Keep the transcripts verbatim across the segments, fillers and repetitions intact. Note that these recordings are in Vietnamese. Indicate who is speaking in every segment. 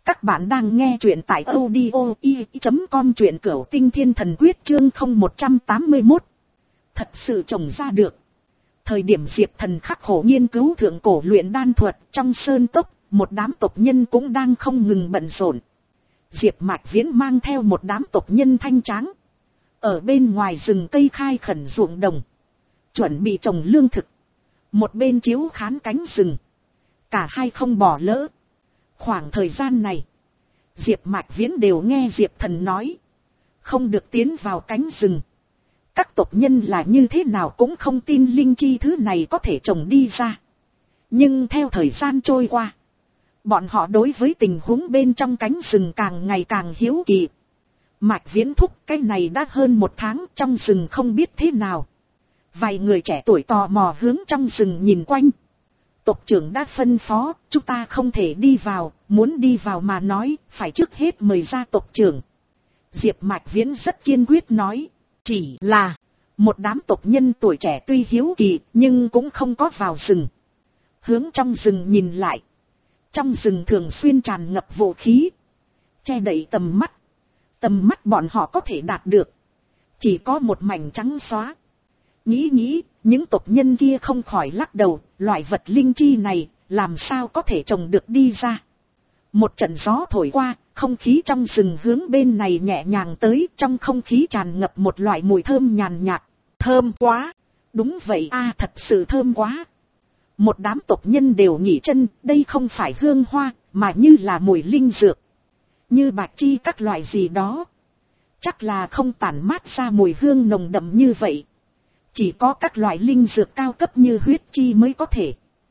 Speaker 1: Các bạn đang nghe truyện tại audio i chấm com, truyện Cửu Tinh Thiên Thần Quyết chương không một trăm tám mươi mốt. Thật sự trồng ra được. Thời điểm Diệp Thần khắc khổ nghiên cứu thượng cổ luyện đan thuật trong sơn cốc, một đám tộc nhân cũng đang không ngừng bận rộn. Diệp Mạch Viễn mang theo một đám tộc nhân thanh tráng, ở bên ngoài rừng cây khai khẩn ruộng đồng, chuẩn bị trồng lương thực. Một bên chiếu khán cánh rừng, cả hai không bỏ lỡ. Khoảng thời gian này, Diệp Mạch Viễn đều nghe Diệp Thần nói, không được tiến vào cánh rừng. Các tộc nhân là như thế nào cũng không tin linh chi thứ này có thể trồng đi ra. Nhưng theo thời gian trôi qua, bọn họ đối với tình huống bên trong cánh rừng càng ngày càng hiếu kỳ. Mạch Viễn thúc, cái này đã hơn một tháng trong rừng không biết thế nào. Vài người trẻ tuổi tò mò hướng trong rừng nhìn quanh. Tộc trưởng đã phân phó, chúng ta không thể đi vào, muốn đi vào mà nói, phải trước hết mời ra tộc trưởng. Diệp Mạch Viễn rất kiên quyết nói, chỉ là, một đám tộc nhân tuổi trẻ tuy hiếu kỳ, nhưng cũng không có vào rừng. Hướng trong rừng nhìn lại, trong rừng thường xuyên tràn ngập vũ khí, che đậy tầm mắt. Tầm mắt bọn họ có thể đạt được, chỉ có một mảnh trắng xóa. Nghĩ nghĩ, những tộc nhân kia không khỏi lắc đầu, loại vật linh chi này, làm sao có thể trồng được đi ra. Một trận gió thổi qua, không khí trong rừng hướng bên này nhẹ nhàng tới, trong không khí tràn ngập một loại mùi thơm nhàn nhạt. Thơm quá! Đúng vậy a, thật sự thơm quá! Một đám tộc nhân đều nghỉ chân, đây không phải hương hoa, mà như là mùi linh dược. Như bạch chi các loại gì đó. Chắc là không tản mát ra mùi hương nồng đậm như vậy. Chỉ có các loại linh dược cao cấp như huyết chi mới có thể.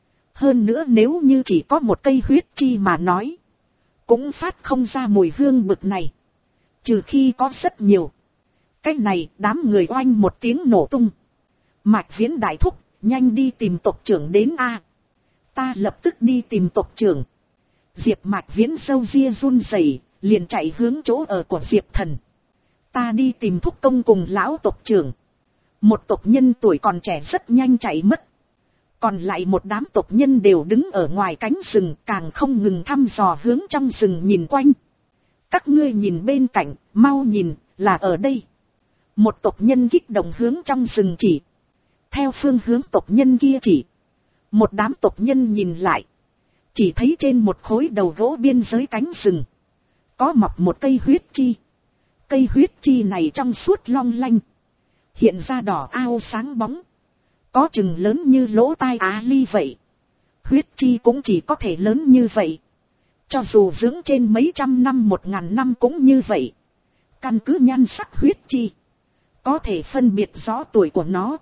Speaker 1: Hơn nữa nếu như chỉ có một cây huyết chi mà nói, cũng phát không ra mùi hương bực này. Trừ khi có rất nhiều. Cái này đám người oanh một tiếng nổ tung. Mạch Viễn đại thúc, nhanh đi tìm tộc trưởng đến a. Ta lập tức đi tìm tộc trưởng. Diệp Mạch Viễn râu ria run rẩy, liền chạy hướng chỗ ở của Diệp Thần. Ta đi tìm thúc công cùng lão tộc trưởng. Một tộc nhân tuổi còn trẻ rất nhanh chạy mất. Còn lại một đám tộc nhân đều đứng ở ngoài cánh rừng, càng không ngừng thăm dò hướng trong rừng nhìn quanh. Các ngươi nhìn bên cạnh, mau nhìn, là ở đây. Một tộc nhân kích động hướng trong rừng chỉ. Theo phương hướng tộc nhân kia chỉ, một đám tộc nhân nhìn lại, chỉ thấy trên một khối đầu gỗ biên giới cánh rừng, có mọc một cây huyết chi. Cây huyết chi này trong suốt long lanh, hiện ra đỏ ao sáng bóng, có chừng lớn như lỗ tai á ly vậy. Huyết chi cũng chỉ có thể lớn như vậy, cho dù dưỡng trên mấy trăm năm một ngàn năm cũng như vậy. Căn cứ nhan sắc huyết chi, có thể phân biệt rõ tuổi của nó.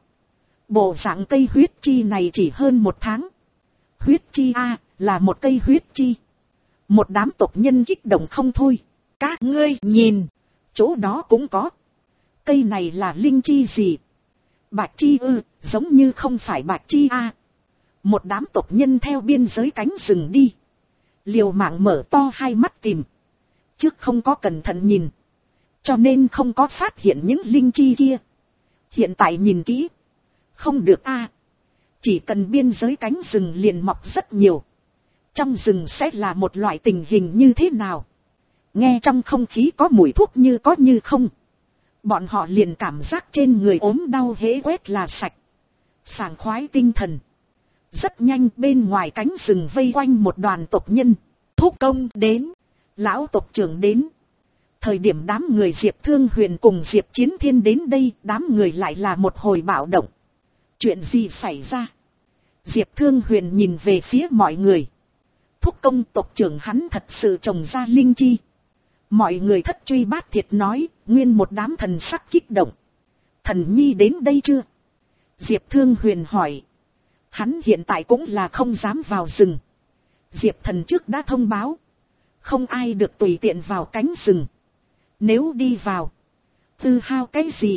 Speaker 1: Bộ dạng cây huyết chi này chỉ hơn một tháng. Huyết chi a, là một cây huyết chi. Một đám tộc nhân kích động không thôi. Các ngươi nhìn, chỗ đó cũng có. Cây này là linh chi gì? Bạch chi ư, giống như không phải bạch chi a. Một đám tộc nhân theo biên giới cánh rừng đi, liều mạng mở to hai mắt tìm. Trước không có cẩn thận nhìn, cho nên không có phát hiện những linh chi kia. Hiện tại nhìn kỹ, không được a. Chỉ cần biên giới cánh rừng liền mọc rất nhiều. Trong rừng sẽ là một loại tình hình như thế nào? Nghe trong không khí có mùi thuốc như có như không. Bọn họ liền cảm giác trên người ốm đau hễ quét là sạch. Sảng khoái tinh thần. Rất nhanh bên ngoài cánh rừng vây quanh một đoàn tộc nhân. Thúc công đến. Lão tộc trưởng đến. Thời điểm đám người Diệp Thương Huyền cùng Diệp Chiến Thiên đến đây, đám người lại là một hồi bạo động. Chuyện gì xảy ra? Diệp Thương Huyền nhìn về phía mọi người. Thúc công, tộc trưởng hắn thật sự trồng ra linh chi. Mọi người thất truy bát thiệt nói, nguyên một đám thần sắc kích động. Thần nhi đến đây chưa? Diệp Thương Huyền hỏi. Hắn hiện tại cũng là không dám vào rừng. Diệp Thần trước đã thông báo, không ai được tùy tiện vào cánh rừng. Nếu đi vào, tư hao cái gì?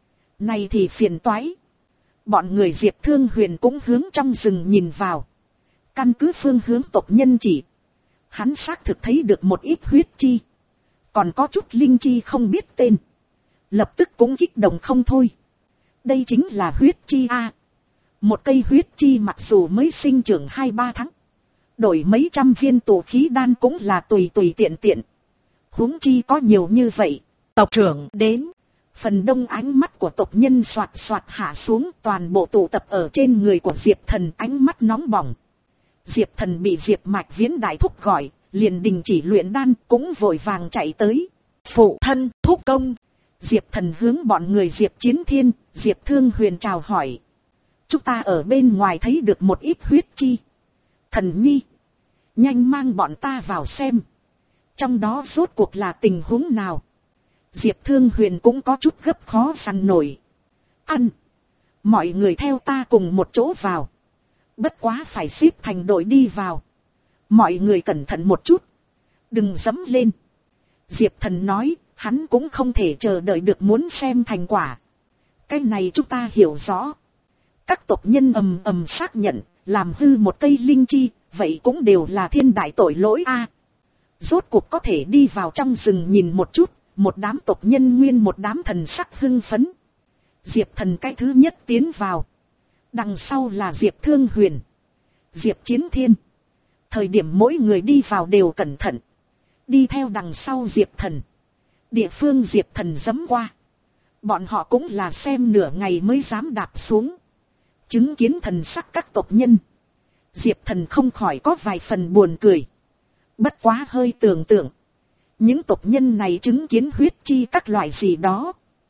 Speaker 1: Này thì phiền toái. Bọn người Diệp Thương Huyền cũng hướng trong rừng nhìn vào. Căn cứ phương hướng tộc nhân chỉ, hắn xác thực thấy được một ít huyết chi. Còn có chút linh chi không biết tên. Lập tức cũng kích động không thôi. Đây chính là huyết chi a. Một cây huyết chi mặc dù mới sinh trưởng hai ba tháng, Đổi mấy trăm viên tụ khí đan cũng là tùy tùy tiện tiện. Huống chi có nhiều như vậy. Tộc trưởng đến. Phần đông ánh mắt của tộc nhân xoạt xoạt hạ xuống, toàn bộ tụ tập ở trên người của Diệp Thần, ánh mắt nóng bỏng. Diệp Thần bị Diệp Mạch Viễn đại thúc gọi, liền đình chỉ luyện đan, cũng vội vàng chạy tới. Phụ thân, thúc công. Diệp Thần hướng bọn người Diệp Chiến Thiên, Diệp Thương Huyền chào hỏi. Chúng ta ở bên ngoài thấy được một ít huyết chi. Thần nhi, nhanh mang bọn ta vào xem. Trong đó rốt cuộc là tình huống nào? Diệp Thương Huyền cũng có chút gấp khó săn nổi. Ăn. Mọi người theo ta cùng một chỗ vào. Bất quá phải xếp thành đội đi vào. Mọi người cẩn thận một chút. Đừng dẫm lên. Diệp Thần nói, hắn cũng không thể chờ đợi được muốn xem thành quả. Cái này chúng ta hiểu rõ. Các tộc nhân ầm ầm xác nhận, làm hư một cây linh chi, vậy cũng đều là thiên đại tội lỗi a. Rốt cuộc có thể đi vào trong rừng nhìn một chút, một đám tộc nhân nguyên một đám thần sắc hưng phấn. Diệp Thần cái thứ nhất tiến vào. Đằng sau là Diệp Thương Huyền, Diệp Chiến Thiên. Thời điểm mỗi người đi vào đều cẩn thận. Đi theo đằng sau Diệp Thần. Địa phương Diệp Thần dẫm qua, bọn họ cũng là xem nửa ngày mới dám đạp xuống. Chứng kiến thần sắc các tộc nhân, Diệp Thần không khỏi có vài phần buồn cười. Bất quá hơi tưởng tượng, những tộc nhân này chứng kiến huyết chi các loại gì đó,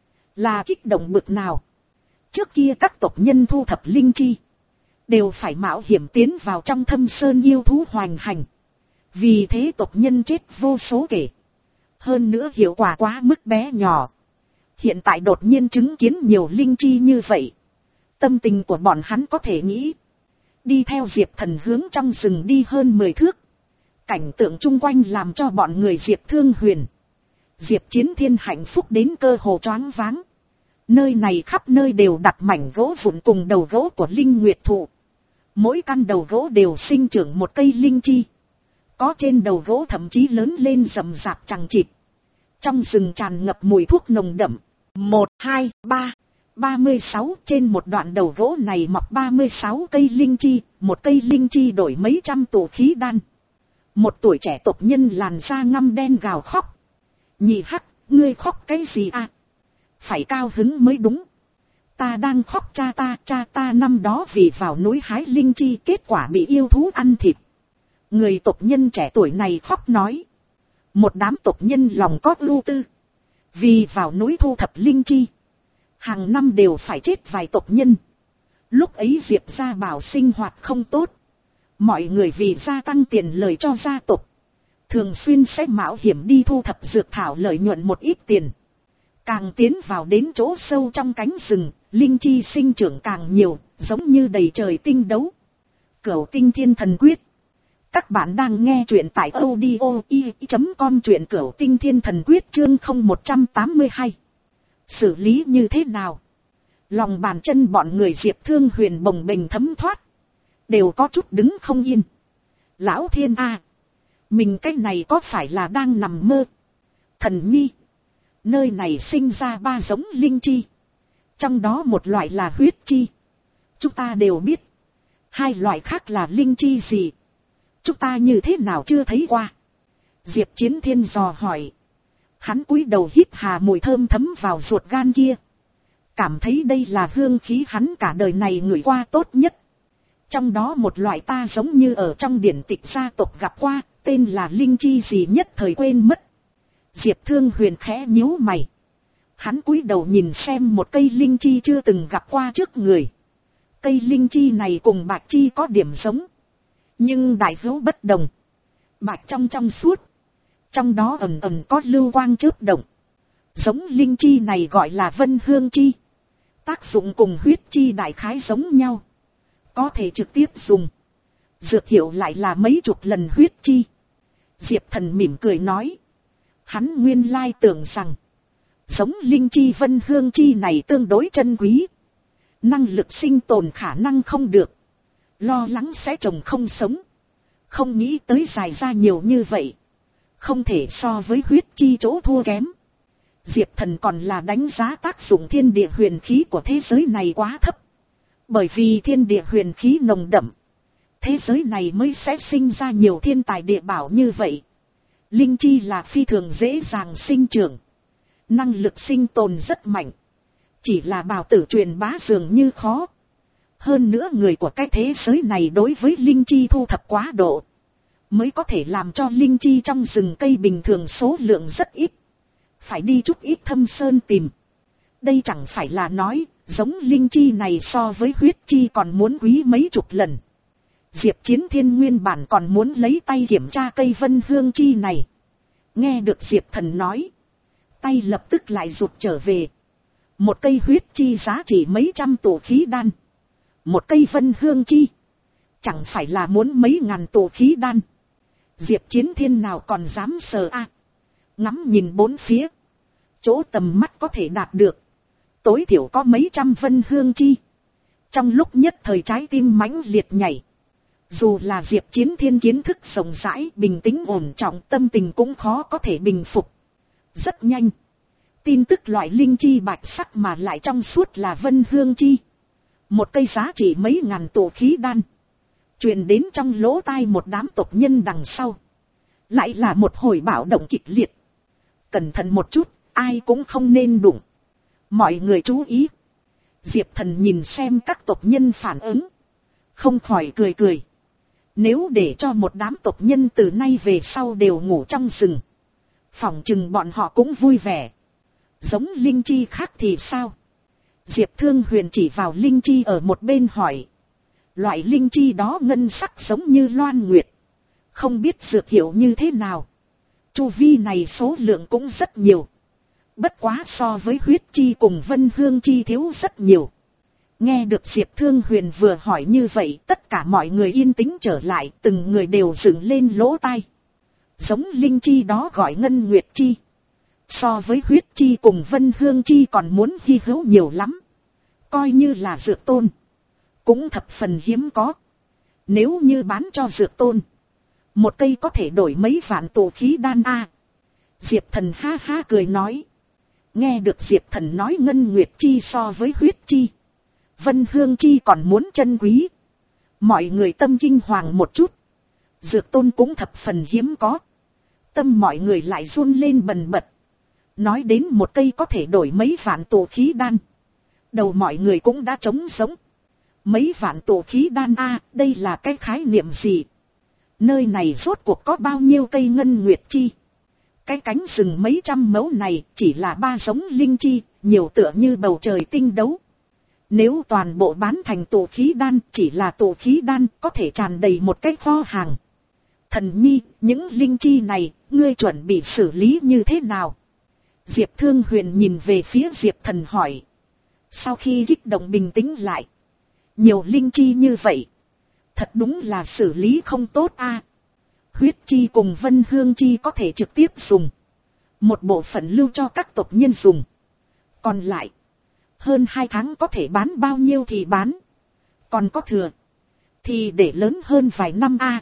Speaker 1: là kích động bực nào. Trước kia các tộc nhân thu thập linh chi, đều phải mạo hiểm tiến vào trong thâm sơn yêu thú hoành hành. Vì thế tộc nhân chết vô số kể. Hơn nữa hiệu quả quá mức bé nhỏ. Hiện tại đột nhiên chứng kiến nhiều linh chi như vậy, tâm tình của bọn hắn có thể nghĩ. Đi theo Diệp Thần hướng trong rừng đi hơn mười thước. Cảnh tượng chung quanh làm cho bọn người Diệp Thương Huyền, Diệp Chiến Thiên hạnh phúc đến cơ hồ choáng váng. Nơi này khắp nơi đều đặt mảnh gỗ vụn cùng đầu gỗ của linh nguyệt thụ. Mỗi căn đầu gỗ đều sinh trưởng một cây linh chi. Có trên đầu gỗ thậm chí lớn lên rậm rạp chằng chịt. Trong rừng tràn ngập mùi thuốc nồng đậm. Một, hai, ba, ba mươi sáu trên một đoạn đầu gỗ này mọc ba mươi sáu cây linh chi, một cây linh chi đổi mấy trăm tụ khí đan. Một tuổi trẻ tộc nhân làn da ngăm đen gào khóc. Nhị hắc, ngươi khóc cái gì à? Phải cao hứng mới đúng. Ta đang khóc cha ta, cha ta năm đó vì vào núi hái linh chi kết quả bị yêu thú ăn thịt. Người tộc nhân trẻ tuổi này khóc nói. Một đám tộc nhân lòng có ưu tư. Vì vào núi thu thập linh chi, hàng năm đều phải chết vài tộc nhân. Lúc ấy Diệp gia bảo sinh hoạt không tốt. Mọi người vì gia tăng tiền lời cho gia tộc, thường xuyên sẽ mạo hiểm đi thu thập dược thảo lợi nhuận một ít tiền. Càng tiến vào đến chỗ sâu trong cánh rừng, linh chi sinh trưởng càng nhiều, giống như đầy trời tinh đấu. Cửu Tinh Thiên Thần Quyết. Các bạn đang nghe truyện tại audio i chấm com, truyện Cửu Tinh Thiên Thần Quyết chương không một trăm tám mươi hai. Xử lý như thế nào? Lòng bàn chân bọn người Diệp Thương Huyền bồng bềnh thấm thoát, đều có chút đứng không yên. Lão thiên a, mình cái này có phải là đang nằm mơ? Thần nhi, nơi này sinh ra ba giống linh chi, trong đó một loại là huyết chi, chúng ta đều biết. Hai loại khác là linh chi gì, chúng ta như thế nào chưa thấy qua? Diệp Chiến Thiên dò hỏi. Hắn cúi đầu hít hà mùi thơm thấm vào ruột gan kia, cảm thấy đây là hương khí hắn cả đời này ngửi qua tốt nhất. Trong đó một loại ta giống như ở trong điển tịch gia tộc gặp qua, tên là linh chi gì nhất thời quên mất. Diệp Thương Huyền khẽ nhíu mày. Hắn cúi đầu nhìn xem một cây linh chi chưa từng gặp qua trước người. Cây linh chi này cùng bạch chi có điểm giống, nhưng đại hữu bất đồng. Bạch trong trong suốt, trong đó ầm ầm có lưu quang chớp động. Giống linh chi này gọi là vân hương chi. Tác dụng cùng huyết chi đại khái giống nhau, có thể trực tiếp dùng. Dược hiệu lại là mấy chục lần huyết chi. Diệp Thần mỉm cười nói. Hắn nguyên lai tưởng rằng giống linh chi vân hương chi này tương đối chân quý, năng lực sinh tồn khả năng không được, lo lắng sẽ trồng không sống. Không nghĩ tới dài ra nhiều như vậy, không thể so với huyết chi chỗ thua kém. Diệp Thần còn là đánh giá tác dụng thiên địa huyền khí của thế giới này quá thấp. Bởi vì thiên địa huyền khí nồng đậm, Thế giới này mới sẽ sinh ra nhiều thiên tài địa bảo như vậy. Linh chi là phi thường dễ dàng sinh trưởng. Năng lực sinh tồn rất mạnh. Chỉ là bào tử truyền bá dường như khó. Hơn nữa người của cái thế giới này đối với linh chi thu thập quá độ. Mới có thể làm cho linh chi trong rừng cây bình thường số lượng rất ít. Phải đi chút ít thâm sơn tìm. Đây chẳng phải là nói, giống linh chi này so với huyết chi còn muốn quý mấy chục lần. Diệp Chiến Thiên nguyên bản còn muốn lấy tay kiểm tra cây vân hương chi này. Nghe được Diệp Thần nói. Tay lập tức lại rụt trở về. Một cây huyết chi giá trị mấy trăm tổ khí đan. Một cây vân hương chi. Chẳng phải là muốn mấy ngàn tổ khí đan. Diệp Chiến Thiên nào còn dám sờ a? Ngắm nhìn bốn phía. Chỗ tầm mắt có thể đạt được. Tối thiểu có mấy trăm vân hương chi. Trong lúc nhất thời trái tim mãnh liệt nhảy. Dù là Diệp Chiến Thiên kiến thức rộng rãi, bình tĩnh ổn trọng, tâm tình cũng khó có thể bình phục. Rất nhanh. Tin tức loại linh chi bạch sắc mà lại trong suốt là vân hương chi. Một cây giá trị mấy ngàn tổ khí đan. Truyền đến trong lỗ tai một đám tộc nhân đằng sau. Lại là một hồi bạo động kịch liệt. Cẩn thận một chút, ai cũng không nên đụng. Mọi người chú ý. Diệp Thần nhìn xem các tộc nhân phản ứng. Không khỏi cười cười. Nếu để cho một đám tộc nhân từ nay về sau đều ngủ trong rừng. Phỏng chừng bọn họ cũng vui vẻ. Giống linh chi khác thì sao? Diệp Thương Huyền chỉ vào linh chi ở một bên hỏi. Loại linh chi đó ngân sắc giống như loan nguyệt. Không biết dược hiệu như thế nào. Chu vi này số lượng cũng rất nhiều. Bất quá so với huyết chi cùng vân hương chi thiếu rất nhiều. Nghe được Diệp Thương Huyền vừa hỏi như vậy, tất cả mọi người yên tĩnh trở lại, từng người đều dựng lên lỗ tai. Giống linh chi đó gọi ngân nguyệt chi. So với huyết chi cùng vân hương chi còn muốn hy hữu nhiều lắm. Coi như là dược tôn. Cũng thập phần hiếm có. Nếu như bán cho dược tôn. Một cây có thể đổi mấy vạn tổ khí đan a. Diệp Thần ha ha cười nói. Nghe được Diệp Thần nói ngân nguyệt chi so với huyết chi. Vân hương chi còn muốn chân quý. Mọi người tâm kinh hoàng một chút. Dược tôn cũng thập phần hiếm có. Tâm mọi người lại run lên bần bật. Nói đến một cây có thể đổi mấy vạn tổ khí đan. Đầu mọi người cũng đã trống sống. Mấy vạn tổ khí đan a, đây là cái khái niệm gì? Nơi này rốt cuộc có bao nhiêu cây ngân nguyệt chi? Cái cánh rừng mấy trăm mẫu này chỉ là ba giống linh chi, nhiều tựa như bầu trời tinh đấu. Nếu toàn bộ bán thành tổ khí đan, chỉ là tổ khí đan có thể tràn đầy một cái kho hàng. Thần nhi, những linh chi này, ngươi chuẩn bị xử lý như thế nào? Diệp Thương Huyền nhìn về phía Diệp Thần hỏi. Sau khi kích động bình tĩnh lại. Nhiều linh chi như vậy. Thật đúng là xử lý không tốt a. Huyết chi cùng vân hương chi có thể trực tiếp dùng. Một bộ phận lưu cho các tộc nhân dùng. Còn lại. Hơn hai tháng có thể bán bao nhiêu thì bán. Còn có thừa. Thì để lớn hơn vài năm a.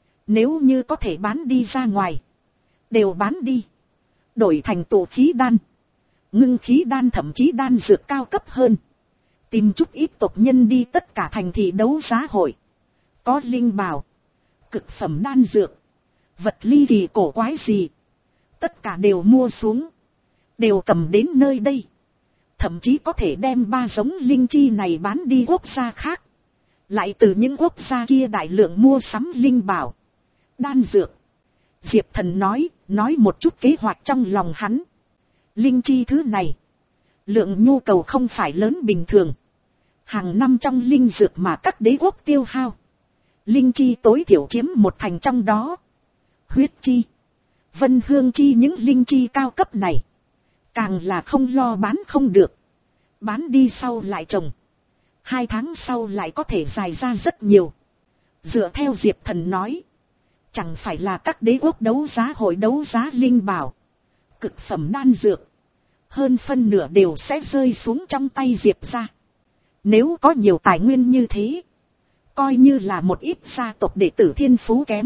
Speaker 1: Nếu như có thể bán đi ra ngoài. Đều bán đi. Đổi thành tổ khí đan. Ngưng khí đan thậm chí đan dược cao cấp hơn. Tìm chút ít tộc nhân đi tất cả thành thị đấu giá hội. Có linh bảo. Cực phẩm đan dược. Vật ly kỳ cổ quái gì. Tất cả đều mua xuống. Đều cầm đến nơi đây. Thậm chí có thể đem ba giống linh chi này bán đi quốc gia khác. Lại từ những quốc gia kia đại lượng mua sắm linh bảo. Đan dược. Diệp Thần nói, nói một chút kế hoạch trong lòng hắn. Linh chi thứ này. Lượng nhu cầu không phải lớn bình thường. Hàng năm trong linh dược mà các đế quốc tiêu hao. Linh chi tối thiểu chiếm một thành trong đó. Huyết chi. Vân hương chi những linh chi cao cấp này. Càng là không lo bán không được. Bán đi sau lại trồng. Hai tháng sau lại có thể dài ra rất nhiều. Dựa theo Diệp Thần nói. Chẳng phải là các đế quốc đấu giá hội đấu giá linh bảo. Cực phẩm đan dược. Hơn phân nửa đều sẽ rơi xuống trong tay Diệp ra. Nếu có nhiều tài nguyên như thế. Coi như là một ít gia tộc đệ tử thiên phú kém.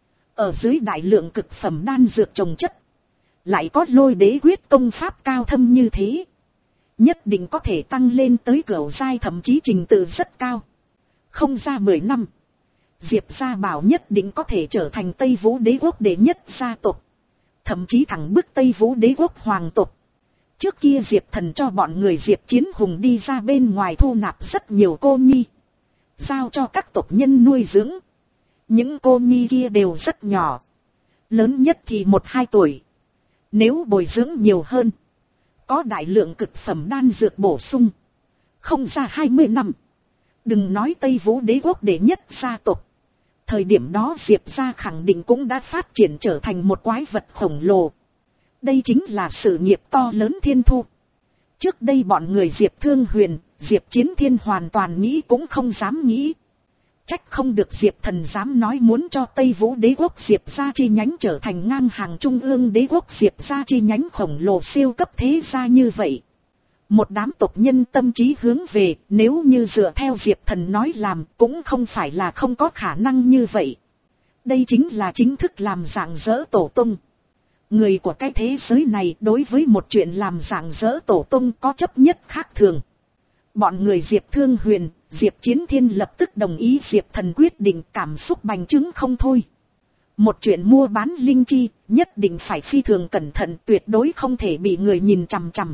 Speaker 1: Ở dưới đại lượng cực phẩm đan dược trồng chất. Lại có lôi đế quyết công pháp cao thâm như thế. Nhất định có thể tăng lên tới cửu giai thậm chí trình tự rất cao. Không ra mười năm. Diệp gia bảo nhất định có thể trở thành Tây Vũ đế quốc đệ nhất gia tộc. Thậm chí thẳng bức Tây Vũ đế quốc hoàng tộc. Trước kia Diệp Thần cho bọn người Diệp Chiến Hùng đi ra bên ngoài thu nạp rất nhiều cô nhi. Giao cho các tộc nhân nuôi dưỡng. Những cô nhi kia đều rất nhỏ. Lớn nhất thì một hai tuổi. Nếu bồi dưỡng nhiều hơn. Có đại lượng cực phẩm đan dược bổ sung. Không ra hai mươi năm. Đừng nói Tây Vũ đế quốc đệ nhất gia tộc. Thời điểm đó Diệp gia khẳng định cũng đã phát triển trở thành một quái vật khổng lồ. Đây chính là sự nghiệp to lớn thiên thu. Trước đây bọn người Diệp Thương Huyền, Diệp Chiến Thiên hoàn toàn nghĩ cũng không dám nghĩ. Trách không được Diệp Thần dám nói muốn cho Tây Vũ đế quốc Diệp gia chi nhánh trở thành ngang hàng trung ương đế quốc Diệp gia chi nhánh khổng lồ siêu cấp thế gia như vậy. Một đám tộc nhân tâm trí hướng về, nếu như dựa theo Diệp Thần nói làm cũng không phải là không có khả năng như vậy. Đây chính là chính thức làm rạng rỡ tổ tông. Người của cái thế giới này đối với một chuyện làm rạng rỡ tổ tông có chấp nhất khác thường. Bọn người Diệp Thương Huyền, Diệp Chiến Thiên lập tức đồng ý Diệp Thần quyết định, cảm xúc bành trướng không thôi. Một chuyện mua bán linh chi, nhất định phải phi thường cẩn thận, tuyệt đối không thể bị người nhìn chằm chằm.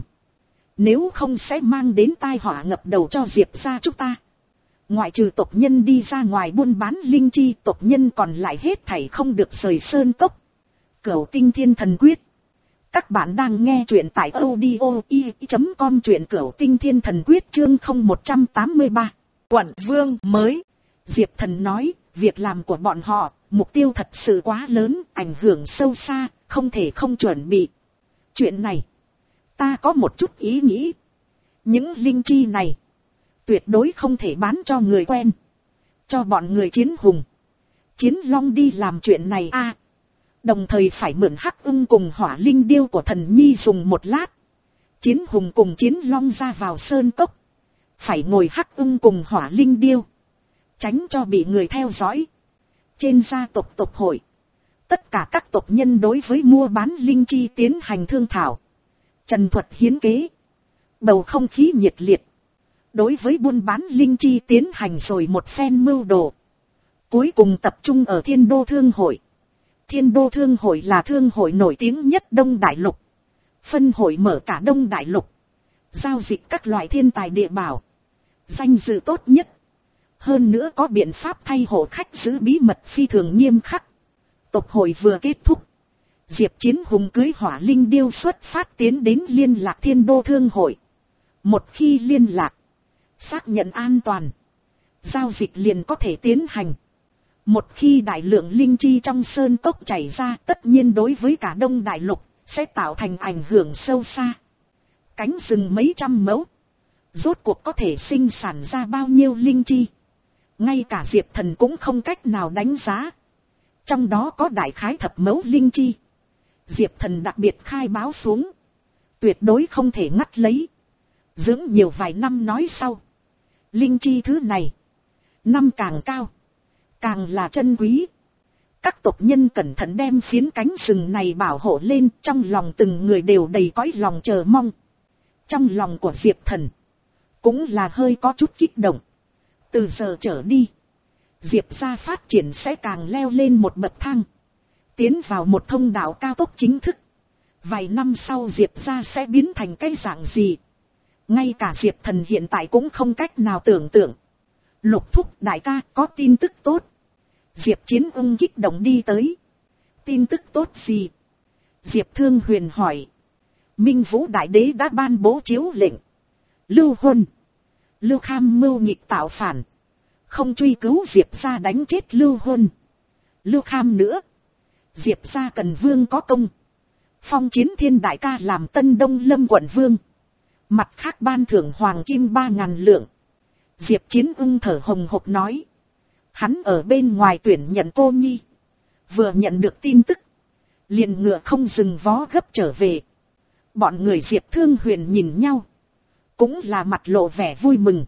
Speaker 1: Nếu không sẽ mang đến tai họa ngập đầu cho Diệp gia chúng ta. Ngoại trừ tộc nhân đi ra ngoài buôn bán linh chi, tộc nhân còn lại hết thảy không được rời sơn cốc. Cửu Tinh Thiên Thần Quyết. Các bạn đang nghe truyện tại audio i chấm com, truyện Cửu Tinh Thiên Thần Quyết chương không một trăm tám mươi ba. Quận Vương mới. Diệp Thần nói, việc làm của bọn họ, mục tiêu thật sự quá lớn, ảnh hưởng sâu xa, không thể không chuẩn bị. Chuyện này, ta có một chút ý nghĩ. Những linh chi này, tuyệt đối không thể bán cho người quen. Cho bọn người Chiến Hùng, Chiến Long đi làm chuyện này a. Đồng thời phải mượn Hắc Ưng cùng Hỏa Linh Điêu của Thần Nhi dùng một lát. Chiến Hùng cùng Chiến Long ra vào sơn cốc. Phải ngồi Hắc Ưng cùng Hỏa Linh Điêu. Tránh cho bị người theo dõi. Trên gia tộc tộc hội, tất cả các tộc nhân đối với mua bán linh chi tiến hành thương thảo. Trần thuật hiến kế. Bầu không khí nhiệt liệt. Đối với buôn bán linh chi tiến hành rồi một phen mưu đồ. Cuối cùng tập trung ở Thiên Đô Thương Hội. Thiên Đô Thương Hội là thương hội nổi tiếng nhất Đông Đại Lục. Phân hội mở cả Đông Đại Lục. Giao dịch các loại thiên tài địa bảo. Danh dự tốt nhất. Hơn nữa có biện pháp thay hộ khách giữ bí mật phi thường nghiêm khắc. Tộc hội vừa kết thúc. Diệp Chiến Hùng cưới Hỏa Linh Điêu xuất phát tiến đến liên lạc Thiên Đô Thương Hội. Một khi liên lạc, xác nhận an toàn, giao dịch liền có thể tiến hành. Một khi đại lượng linh chi trong sơn cốc chảy ra, tất nhiên đối với cả Đông Đại Lục sẽ tạo thành ảnh hưởng sâu xa. Cánh rừng mấy trăm mẫu, rốt cuộc có thể sinh sản ra bao nhiêu linh chi, ngay cả Diệp Thần cũng không cách nào đánh giá. Trong đó có đại khái thập mẫu linh chi, Diệp Thần đặc biệt khai báo xuống, tuyệt đối không thể ngắt lấy. Dưỡng nhiều vài năm nói sau. Linh chi thứ này, năm càng cao, càng là chân quý. Các tộc nhân cẩn thận đem phiến cánh rừng này bảo hộ lên, trong lòng từng người đều đầy cõi lòng chờ mong. Trong lòng của Diệp Thần cũng là hơi có chút kích động. Từ giờ trở đi, Diệp gia phát triển sẽ càng leo lên một bậc thang, tiến vào một thông đạo cao tốc chính thức. Vài năm sau Diệp gia sẽ biến thành cái dạng gì, ngay cả Diệp Thần hiện tại cũng không cách nào tưởng tượng. Lục thúc đại ca, có tin tức tốt. Diệp Chiến ung kích động đi tới. Tin tức tốt gì? Diệp Thương Huyền hỏi. Minh Vũ Đại Đế đã ban bố chiếu lệnh. Lưu Huân, Lưu Kham mưu nghịch tạo phản, không truy cứu Diệp gia đánh chết Lưu Huân, Lưu Kham nữa. Diệp gia cần vương có công, phong Chiến Thiên đại ca làm Tân Đông Lâm quận vương. Mặt khác ban thưởng hoàng kim ba ngàn lượng. Diệp Chiến ung thở hồng hộc nói. Hắn ở bên ngoài tuyển nhận cô nhi, vừa nhận được tin tức, liền ngựa không dừng vó gấp trở về. Bọn người Diệp Thương Huyền nhìn nhau, cũng là mặt lộ vẻ vui mừng.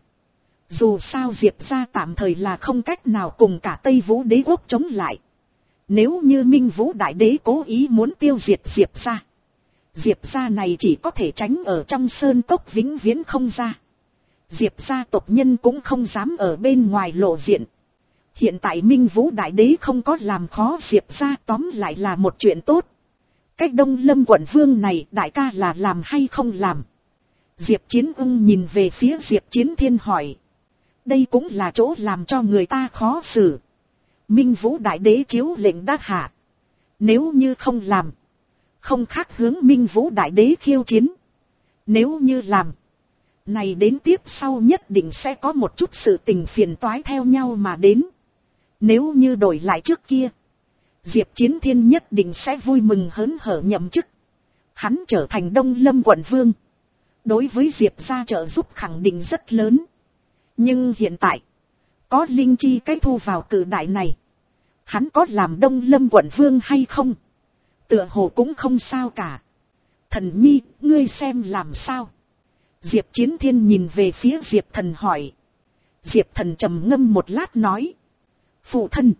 Speaker 1: Dù sao Diệp gia tạm thời là không cách nào cùng cả Tây Vũ đế quốc chống lại. Nếu như Minh Vũ Đại Đế cố ý muốn tiêu diệt Diệp gia, Diệp gia này chỉ có thể tránh ở trong sơn cốc vĩnh viễn không ra. Diệp gia tộc nhân cũng không dám ở bên ngoài lộ diện. Hiện tại Minh Vũ Đại Đế không có làm khó Diệp ra, tóm lại là một chuyện tốt. Cách Đông Lâm quận vương này đại ca là làm hay không làm? Diệp Chiến Ưng nhìn về phía Diệp Chiến Thiên hỏi. Đây cũng là chỗ làm cho người ta khó xử. Minh Vũ Đại Đế chiếu lệnh đã hạ. Nếu như không làm, không khác hướng Minh Vũ Đại Đế khiêu chiến. Nếu như làm, này đến tiếp sau nhất định sẽ có một chút sự tình phiền toái theo nhau mà đến. Nếu như đổi lại trước kia, Diệp Chiến Thiên nhất định sẽ vui mừng hớn hở nhậm chức. Hắn trở thành Đông Lâm quận vương. Đối với Diệp gia trợ giúp khẳng định rất lớn. Nhưng hiện tại, có linh chi cái thu vào cử đại này. Hắn có làm Đông Lâm quận vương hay không? Tựa hồ cũng không sao cả. Thần nhi, ngươi xem làm sao? Diệp Chiến Thiên nhìn về phía Diệp Thần hỏi. Diệp Thần trầm ngâm một lát nói. Phụ thân,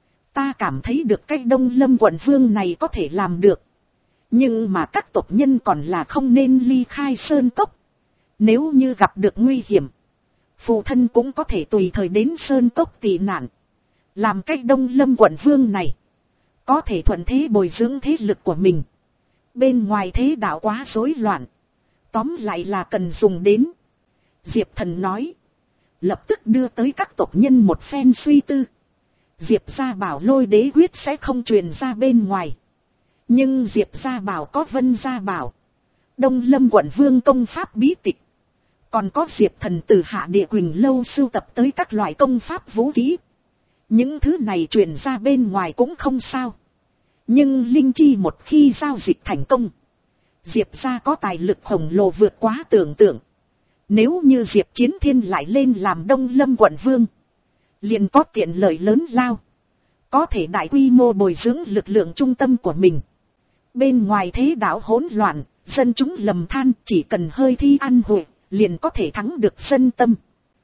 Speaker 1: ta cảm thấy được cái Đông Lâm quận vương này có thể làm được. Nhưng mà các tộc nhân còn là không nên ly khai sơn cốc. Nếu như gặp được nguy hiểm, phụ thân cũng có thể tùy thời đến sơn cốc tị nạn. Làm cái Đông Lâm quận vương này, có thể thuận thế bồi dưỡng thế lực của mình. Bên ngoài thế đạo quá rối loạn, tóm lại là cần dùng đến. Diệp Thần nói, lập tức đưa tới các tộc nhân một phen suy tư. Diệp gia bảo lôi đế quyết sẽ không truyền ra bên ngoài. Nhưng Diệp gia bảo có Vân gia bảo, Đông Lâm quận vương công pháp bí tịch. Còn có Diệp Thần từ Hạ Địa Quỳnh lâu sưu tập tới các loại công pháp vũ khí. Những thứ này truyền ra bên ngoài cũng không sao. Nhưng linh chi một khi giao dịch thành công, Diệp gia có tài lực khổng lồ vượt quá tưởng tượng. Nếu như Diệp Chiến Thiên lại lên làm Đông Lâm quận vương, liền có tiện lợi lớn lao. Có thể đại quy mô bồi dưỡng lực lượng trung tâm của mình. Bên ngoài thế đạo hỗn loạn, dân chúng lầm than, chỉ cần hơi thi ăn hội, liền có thể thắng được dân tâm.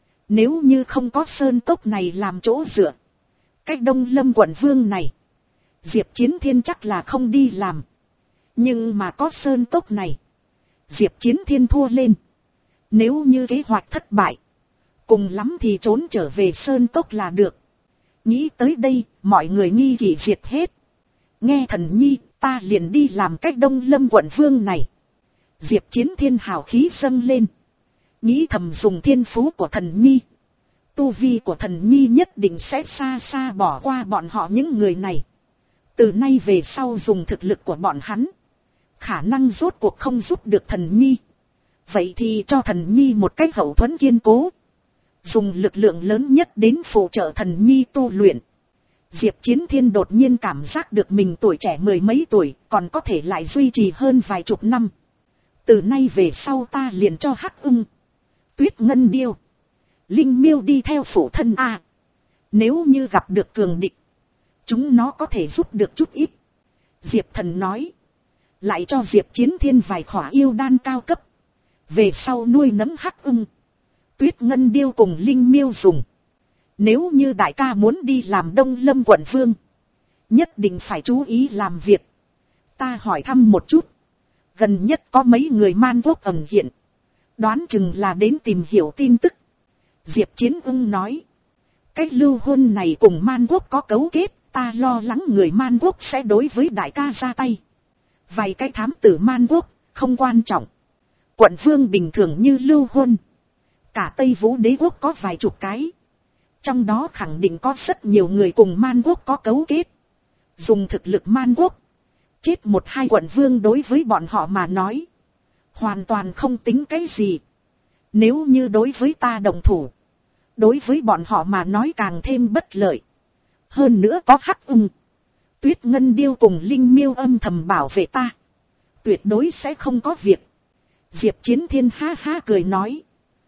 Speaker 1: Nếu như không có sơn cốc này làm chỗ dựa, cách Đông Lâm quận vương này, Diệp Chiến Thiên chắc là không đi làm. Nhưng mà có sơn cốc này, Diệp Chiến Thiên thua lên. Nếu như kế hoạch thất bại, cùng lắm thì trốn trở về sơn cốc là được. Nghĩ tới đây, mọi người nghi kỵ diệt hết. Nghe thần nhi, ta liền đi làm cách Đông Lâm quận vương này. Diệp Chiến Thiên hào khí dâng lên. Nghĩ thầm dùng thiên phú của thần nhi, tu vi của thần nhi nhất định sẽ xa xa bỏ qua bọn họ những người này. Từ nay về sau dùng thực lực của bọn hắn, khả năng rốt cuộc không giúp được thần nhi. Vậy thì cho thần nhi một cách hậu thuẫn kiên cố. Dùng lực lượng lớn nhất đến phụ trợ thần nhi tu luyện. Diệp Chiến Thiên đột nhiên cảm giác được mình tuổi trẻ mười mấy tuổi, còn có thể lại duy trì hơn vài chục năm. Từ nay về sau ta liền cho Hắc Ưng, Tuyết Ngân Điêu, Linh Miêu đi theo phụ thân a. Nếu như gặp được cường địch, chúng nó có thể giúp được chút ít. Diệp Thần nói. Lại cho Diệp Chiến Thiên vài khỏa yêu đan cao cấp. Về sau nuôi nấng Hắc Ưng, Tuyết Ngân Điêu cùng Linh Miêu dùng. Nếu như đại ca muốn đi làm Đông Lâm quận vương, nhất định phải chú ý làm việc. Ta hỏi thăm một chút, gần nhất có mấy người Man Quốc ẩn hiện, đoán chừng là đến tìm hiểu tin tức. Diệp Chiến Ưng nói, cái lưu hôn này cùng Man Quốc có cấu kết, ta lo lắng người Man Quốc sẽ đối với đại ca ra tay. Vài cái thám tử Man Quốc, không quan trọng. Quận vương bình thường như lưu hôn, cả Tây Vũ Đế quốc có vài chục cái. Trong đó khẳng định có rất nhiều người cùng Man Quốc có cấu kết. Dùng thực lực Man Quốc, chết một hai quận vương đối với bọn họ mà nói, hoàn toàn không tính cái gì. Nếu như đối với ta đồng thủ, đối với bọn họ mà nói càng thêm bất lợi. Hơn nữa có Hắc Ưng, Tuyết Ngân Điêu cùng Linh Miêu âm thầm bảo vệ ta, tuyệt đối sẽ không có việc. Diệp Chiến Thiên ha ha cười nói,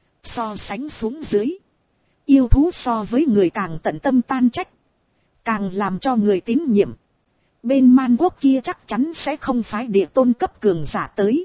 Speaker 1: so sánh xuống dưới, yêu thú so với người càng tận tâm tan trách, càng làm cho người tín nhiệm. Bên Man Quốc kia chắc chắn sẽ không phái địa tôn cấp cường giả tới.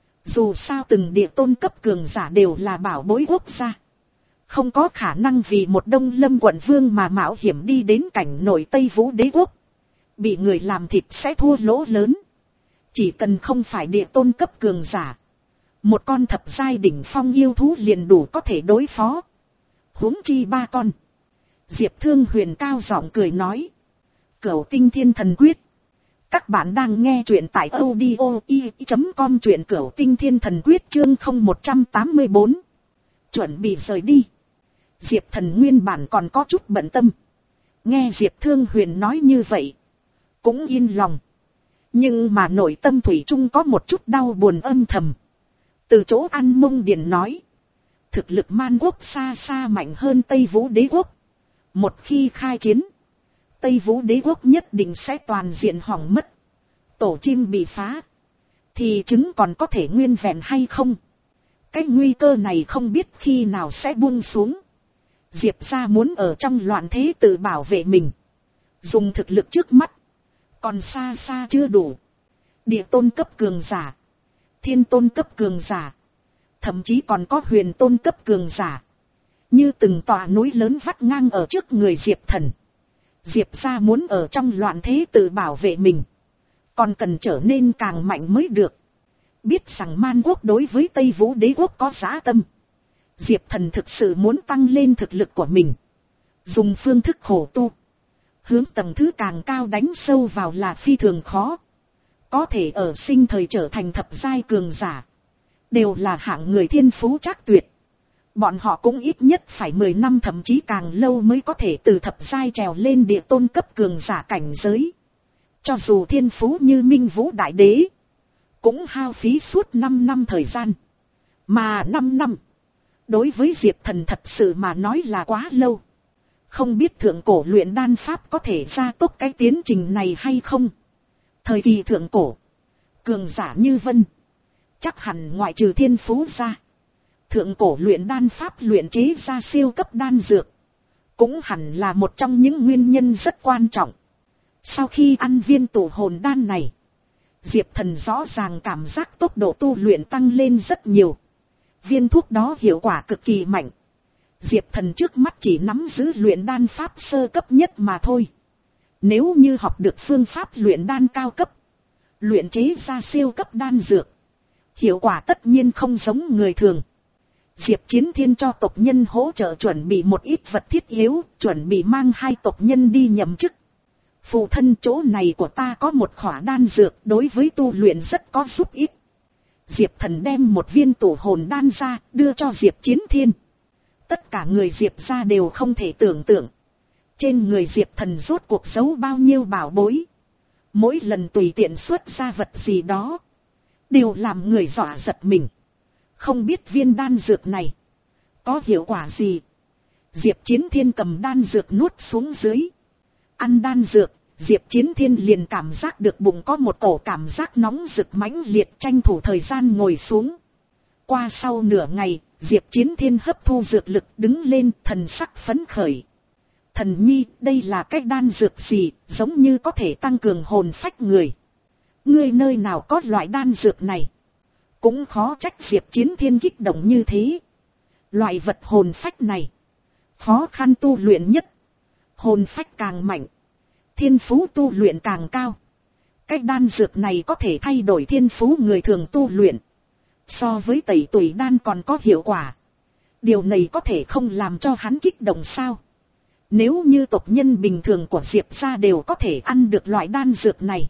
Speaker 1: Dù sao từng địa tôn cấp cường giả đều là bảo bối quốc gia, không có khả năng vì một Đông Lâm quận vương mà mạo hiểm đi đến cảnh nội Tây Vũ Đế quốc. Bị người làm thịt sẽ thua lỗ lớn. Chỉ cần không phải địa tôn cấp cường giả, một con thập giai đỉnh phong yêu thú liền đủ có thể đối phó. Huống chi ba con. Diệp Thương Huyền cao giọng cười nói. Cửu Tinh Thiên Thần Quyết. Các bạn đang nghe truyện tại audio i chấm com, truyện Cửu Tinh Thiên Thần Quyết chương không một trăm tám mươi bốn. Chuẩn bị rời đi. Diệp Thần nguyên bản còn có chút bận tâm. Nghe Diệp Thương Huyền nói như vậy, cũng yên lòng. Nhưng mà nội tâm thủy chung có một chút đau buồn âm thầm. Từ chỗ An Mông Điền nói, thực lực Man Quốc xa xa mạnh hơn Tây Vũ Đế Quốc. Một khi khai chiến, Tây Vũ Đế Quốc nhất định sẽ toàn diện hỏng mất. Tổ chim bị phá, thì trứng còn có thể nguyên vẹn hay không? Cái nguy cơ này không biết khi nào sẽ buông xuống. Diệp gia muốn ở trong loạn thế tự bảo vệ mình, dùng thực lực trước mắt còn xa xa chưa đủ. Địa tôn cấp cường giả, thiên tôn cấp cường giả, thậm chí còn có huyền tôn cấp cường giả, như từng tòa núi lớn vắt ngang ở trước người Diệp Thần. Diệp gia muốn ở trong loạn thế tự bảo vệ mình, còn cần trở nên càng mạnh mới được. Biết rằng Man Quốc đối với Tây Vũ Đế Quốc có dã tâm, Diệp Thần thực sự muốn tăng lên thực lực của mình, dùng phương thức khổ tu, hướng tầng thứ càng cao đánh sâu vào là phi thường khó. Có thể ở sinh thời trở thành thập giai cường giả, đều là hạng người thiên phú trác tuyệt. Bọn họ cũng ít nhất phải mười năm thậm chí càng lâu mới có thể từ thập giai trèo lên địa tôn cấp cường giả cảnh giới. Cho dù thiên phú như Minh Vũ Đại Đế, cũng hao phí suốt năm năm thời gian. Mà năm năm, đối với Diệp Thần thật sự mà nói là quá lâu. Không biết thượng cổ luyện đan pháp có thể gia tốc cái tiến trình này hay không? Thời kỳ thượng cổ, cường giả như Vân, chắc hẳn ngoại trừ thiên phú ra, thượng cổ luyện đan pháp luyện chế ra siêu cấp đan dược, cũng hẳn là một trong những nguyên nhân rất quan trọng. Sau khi ăn viên tụ hồn đan này, Diệp Thần rõ ràng cảm giác tốc độ tu luyện tăng lên rất nhiều. Viên thuốc đó hiệu quả cực kỳ mạnh. Diệp Thần trước mắt chỉ nắm giữ luyện đan pháp sơ cấp nhất mà thôi. Nếu như học được phương pháp luyện đan cao cấp, luyện chế ra siêu cấp đan dược, hiệu quả tất nhiên không giống người thường. Diệp Chiến Thiên cho tộc nhân hỗ trợ chuẩn bị một ít vật thiết yếu, chuẩn bị mang hai tộc nhân đi nhậm chức. Phụ thân, chỗ này của ta có một khỏa đan dược, đối với tu luyện rất có giúp ích. Diệp Thần đem một viên tụ hồn đan ra, đưa cho Diệp Chiến Thiên. Tất cả người Diệp gia đều không thể tưởng tượng, trên người Diệp Thần rốt cuộc giấu bao nhiêu bảo bối. Mỗi lần tùy tiện xuất ra vật gì đó, đều làm người dọa giật mình. Không biết viên đan dược này có hiệu quả gì. Diệp Chiến Thiên cầm đan dược nuốt xuống dưới. Ăn đan dược, Diệp Chiến Thiên liền cảm giác được bụng có một cổ cảm giác nóng rực mãnh liệt, tranh thủ thời gian ngồi xuống. Qua sau nửa ngày, Diệp Chiến Thiên hấp thu dược lực đứng lên, thần sắc phấn khởi. Thần nhi, đây là cái đan dược gì, giống như có thể tăng cường hồn phách người. Ngươi nơi nào có loại đan dược này? Cũng khó trách Diệp Chiến Thiên kích động như thế. Loại vật hồn phách này, khó khăn tu luyện nhất. Hồn phách càng mạnh, thiên phú tu luyện càng cao. Cái đan dược này có thể thay đổi thiên phú người thường tu luyện, so với tẩy tùy đan còn có hiệu quả. Điều này có thể không làm cho hắn kích động sao? Nếu như tộc nhân bình thường của Diệp gia đều có thể ăn được loại đan dược này,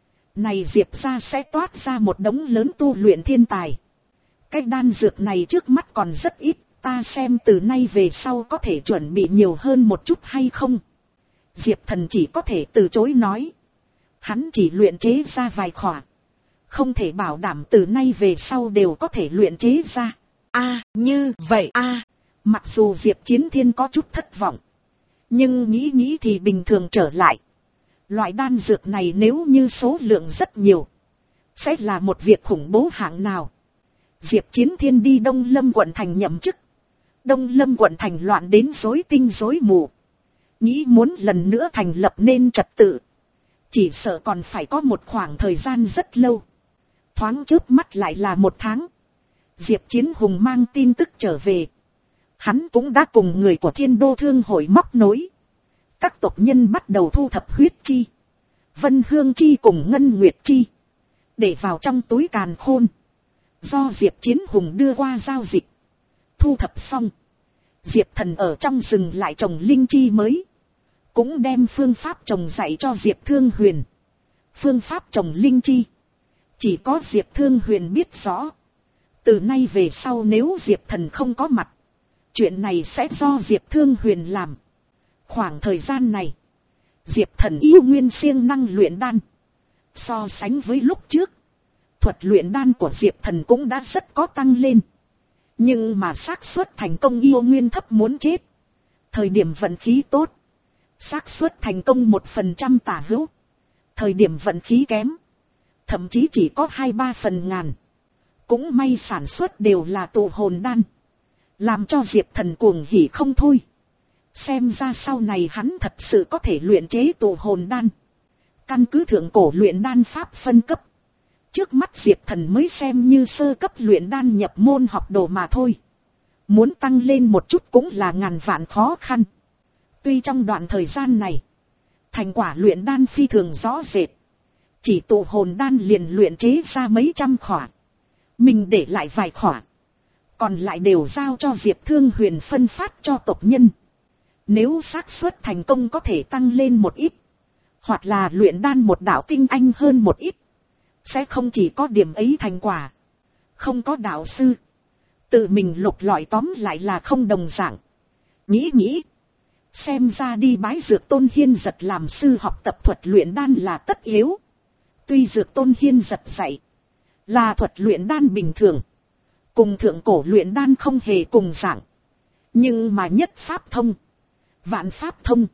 Speaker 1: này Diệp gia sẽ toát ra một đống lớn tu luyện thiên tài. Cái đan dược này trước mắt còn rất ít, ta xem từ nay về sau có thể chuẩn bị nhiều hơn một chút hay không? Diệp Thần chỉ có thể từ chối nói. Hắn chỉ luyện chế ra vài khỏa, không thể bảo đảm từ nay về sau đều có thể luyện chế ra. A, như vậy a. À, mặc dù Diệp Chiến Thiên có chút thất vọng, nhưng nghĩ nghĩ thì bình thường trở lại. Loại đan dược này nếu như số lượng rất nhiều, sẽ là một việc khủng bố hạng nào. Diệp Chiến Thiên đi Đông Lâm quận thành nhậm chức. Đông Lâm quận thành loạn đến rối tinh rối mù, nghĩ muốn lần nữa thành lập nên trật tự, chỉ sợ còn phải có một khoảng thời gian rất lâu. Thoáng chớp mắt lại là một tháng. Diệp Chiến Hùng mang tin tức trở về. Hắn cũng đã cùng người của Thiên Đô Thương hội móc nối. Các tộc nhân bắt đầu thu thập huyết chi, Vân Hương chi cùng Ngân Nguyệt chi, để vào trong túi càn khôn, do Diệp Chiến Hùng đưa qua giao dịch. Thu thập xong, Diệp Thần ở trong rừng lại trồng linh chi mới. Cũng đem phương pháp trồng dạy cho Diệp Thương Huyền. Phương pháp trồng linh chi. Chỉ có Diệp Thương Huyền biết rõ. Từ nay về sau nếu Diệp Thần không có mặt. Chuyện này sẽ do Diệp Thương Huyền làm. Khoảng thời gian này. Diệp Thần yêu nguyên siêng năng luyện đan. So sánh với lúc trước. Thuật luyện đan của Diệp Thần cũng đã rất có tăng lên. Nhưng mà xác suất thành công yêu nguyên thấp muốn chết. Thời điểm vận khí tốt. Xác suất thành công một phần trăm tả hữu. Thời điểm vận khí kém. Thậm chí chỉ có hai ba phần ngàn. Cũng may sản xuất đều là tụ hồn đan. Làm cho Diệp Thần cuồng hỉ không thôi. Xem ra sau này hắn thật sự có thể luyện chế tụ hồn đan. Căn cứ thượng cổ luyện đan pháp phân cấp. Trước mắt Diệp Thần mới xem như sơ cấp luyện đan nhập môn học đồ mà thôi. Muốn tăng lên một chút cũng là ngàn vạn khó khăn. Tuy trong đoạn thời gian này, thành quả luyện đan phi thường rõ rệt. Chỉ tụ hồn đan liền luyện chế ra mấy trăm khỏa. Mình để lại vài khỏa. Còn lại đều giao cho Diệp Thương Huyền phân phát cho tộc nhân. Nếu xác suất thành công có thể tăng lên một ít. Hoặc là luyện đan một đạo tinh anh hơn một ít. Sẽ không chỉ có điểm ấy thành quả. Không có đạo sư. Tự mình lục lọi tóm lại là không đồng dạng. Nghĩ nghĩ. Xem ra đi bái Dược Tôn Hiên Giật làm sư học tập thuật luyện đan là tất yếu. Tuy Dược Tôn Hiên Giật dạy. Là thuật luyện đan bình thường. Cùng thượng cổ luyện đan không hề cùng dạng. Nhưng mà nhất pháp thông. Vạn pháp thông.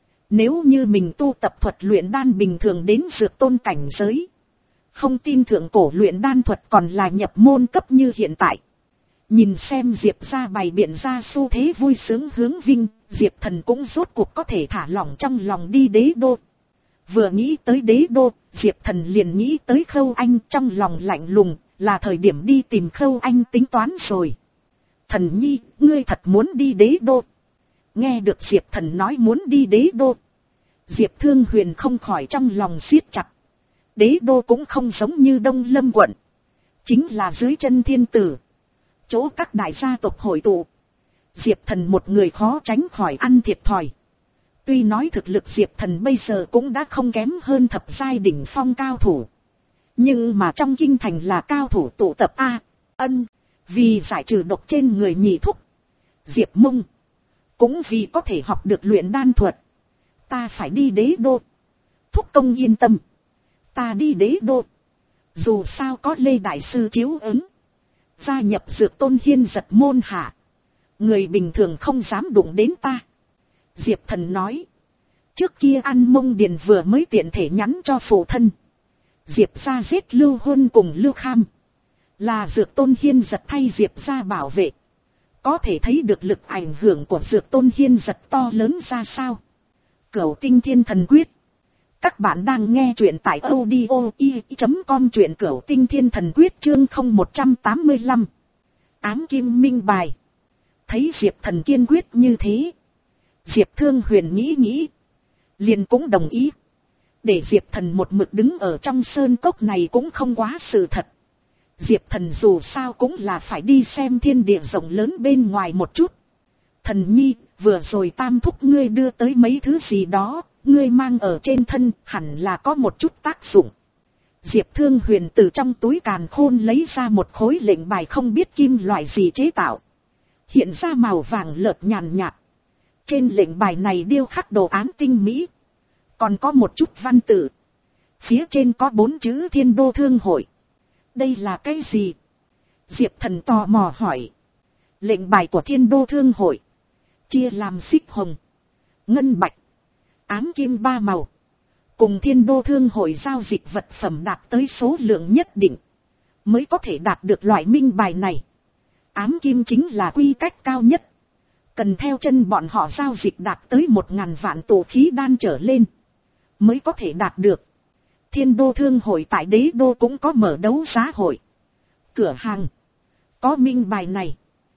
Speaker 1: Nếu như mình tu tập thuật luyện đan bình thường đến Dược Tôn cảnh giới. Không tin thượng cổ luyện đan thuật còn là nhập môn cấp như hiện tại. Nhìn xem Diệp ra bày biện ra xu thế vui sướng hướng vinh, Diệp Thần cũng rốt cuộc có thể thả lỏng trong lòng đi đế đô. Vừa nghĩ tới đế đô, Diệp Thần liền nghĩ tới Khâu Anh, trong lòng lạnh lùng, là thời điểm đi tìm Khâu Anh tính toán rồi. Thần nhi, ngươi thật muốn đi đế đô. Nghe được Diệp Thần nói muốn đi đế đô. Diệp Thương Huyền không khỏi trong lòng siết chặt. Đế đô cũng không giống như Đông Lâm quận. Chính là dưới chân thiên tử. Chỗ các đại gia tộc hội tụ. Diệp Thần một người khó tránh khỏi ăn thiệt thòi. Tuy nói thực lực Diệp Thần bây giờ cũng đã không kém hơn thập giai đỉnh phong cao thủ. Nhưng mà trong kinh thành là cao thủ tụ tập A, ân, vì giải trừ độc trên người nhị thúc. Diệp Mông. Cũng vì có thể học được luyện đan thuật. Ta phải đi đế đô. Thúc công yên tâm. Ta đi đế đô. Dù sao có Lê Đại Sư chiếu ứng. Gia nhập Dược Tôn Hiên Giật môn hạ. Người bình thường không dám đụng đến ta. Diệp Thần nói. Trước kia An Mông Điền vừa mới tiện thể nhắn cho phụ thân. Diệp ra giết Lưu Huân cùng Lưu Kham. Là Dược Tôn Hiên Giật thay Diệp ra bảo vệ. Có thể thấy được lực ảnh hưởng của Dược Tôn Hiên Giật to lớn ra sao. Cửu Tinh Thiên Thần Quyết. Các bạn đang nghe truyện tại audio i chấm com, truyện Cửu Tinh Thiên Thần Quyết chương không một trăm tám mươi lăm. Ám Kim Minh Bài. Thấy Diệp Thần kiên quyết như thế. Diệp Thương Huyền nghĩ nghĩ. Liền cũng đồng ý. Để Diệp Thần một mực đứng ở trong sơn cốc này cũng không quá sự thật. Diệp Thần dù sao cũng là phải đi xem thiên địa rộng lớn bên ngoài một chút. Thần nhi, vừa rồi tam thúc ngươi đưa tới mấy thứ gì đó, ngươi mang ở trên thân hẳn là có một chút tác dụng. Diệp Thương Huyền từ trong túi càn khôn lấy ra một khối lệnh bài không biết kim loại gì chế tạo. Hiện ra màu vàng lợt nhàn nhạt. Trên lệnh bài này điêu khắc đồ án tinh mỹ. Còn có một chút văn tự. Phía trên có bốn chữ Thiên Đô Thương Hội. Đây là cái gì? Diệp Thần tò mò hỏi. Lệnh bài của Thiên Đô Thương Hội. Chia làm xích hồng, ngân bạch, ám kim ba màu. Cùng Thiên Đô Thương Hội giao dịch vật phẩm đạt tới số lượng nhất định. Mới có thể đạt được loại minh bài này. Ám kim chính là quy cách cao nhất. Cần theo chân bọn họ giao dịch đạt tới một ngàn vạn tụ khí đan trở lên. Mới có thể đạt được. Thiên Đô Thương Hội tại đế đô cũng có mở đấu giá hội. Cửa hàng. Có minh bài này.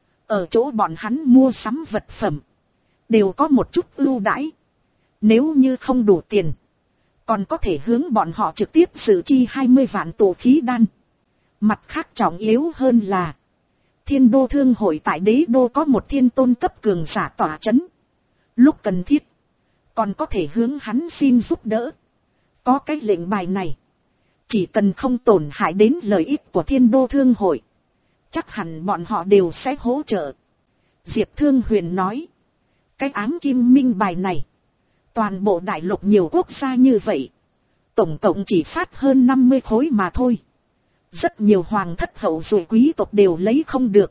Speaker 1: Ở chỗ bọn hắn mua sắm vật phẩm. Đều có một chút ưu đãi. Nếu như không đủ tiền. Còn có thể hướng bọn họ trực tiếp dự chi hai mươi vạn tụ khí đan. Mặt khác trọng yếu hơn là. Thiên đô thương hội tại đế đô có một thiên tôn cấp cường giả tỏa chấn. Lúc cần thiết, còn có thể hướng hắn xin giúp đỡ. Có cái lệnh bài này, chỉ cần không tổn hại đến lợi ích của thiên đô thương hội, chắc hẳn bọn họ đều sẽ hỗ trợ. Diệp Thương Huyền nói, cái ám kim minh bài này, toàn bộ đại lục nhiều quốc gia như vậy, tổng cộng chỉ phát hơn năm mươi khối mà thôi. Rất nhiều hoàng thất hậu duệ quý tộc đều lấy không được.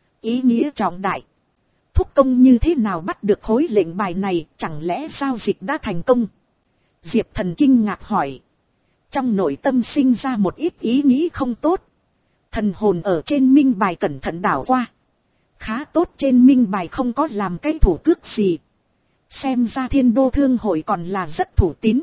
Speaker 1: Ý nghĩa trọng đại. Thúc công như thế nào bắt được khối lệnh bài này, chẳng lẽ giao dịch đã thành công? Diệp Thần kinh ngạc hỏi. Trong nội tâm sinh ra một ít ý nghĩ không tốt. Thần hồn ở trên minh bài cẩn thận đảo qua. Khá tốt, trên minh bài không có làm cái thủ cước gì. Xem ra thiên đô thương hội còn là rất thủ tín.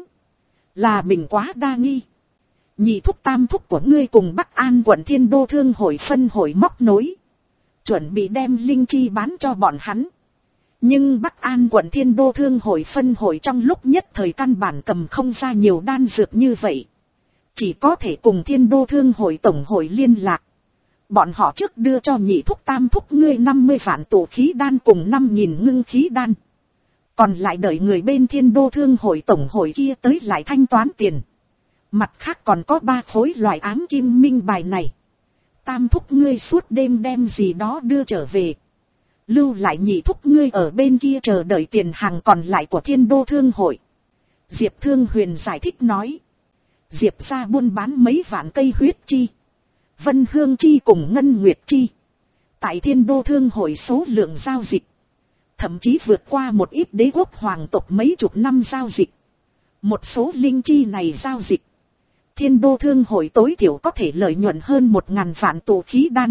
Speaker 1: Là mình quá đa nghi. Nhị thúc tam thúc của ngươi cùng Bắc An quận thiên đô thương hội phân hội móc nối, chuẩn bị đem linh chi bán cho bọn hắn. Nhưng Bắc An quận thiên đô thương hội phân hội trong lúc nhất thời căn bản cầm không ra nhiều đan dược như vậy. Chỉ có thể cùng thiên đô thương hội tổng hội liên lạc. Bọn họ trước đưa cho nhị thúc tam thúc ngươi năm mươi vạn tụ khí đan cùng năm nghìn ngưng khí đan. Còn lại đợi người bên thiên đô thương hội tổng hội kia tới lại thanh toán tiền. Mặt khác còn có ba khối loại ám kim minh bài này. Tam thúc ngươi suốt đêm đem gì đó đưa trở về. Lưu lại nhị thúc ngươi ở bên kia chờ đợi tiền hàng còn lại của thiên đô thương hội. Diệp Thương Huyền giải thích nói. Diệp ra buôn bán mấy vạn cây huyết chi, vân hương chi cùng ngân nguyệt chi. Tại thiên đô thương hội số lượng giao dịch thậm chí vượt qua một ít đế quốc hoàng tộc mấy chục năm giao dịch. Một số linh chi này giao dịch, thiên đô thương hội tối thiểu có thể lợi nhuận hơn một ngàn vạn tụ khí đan.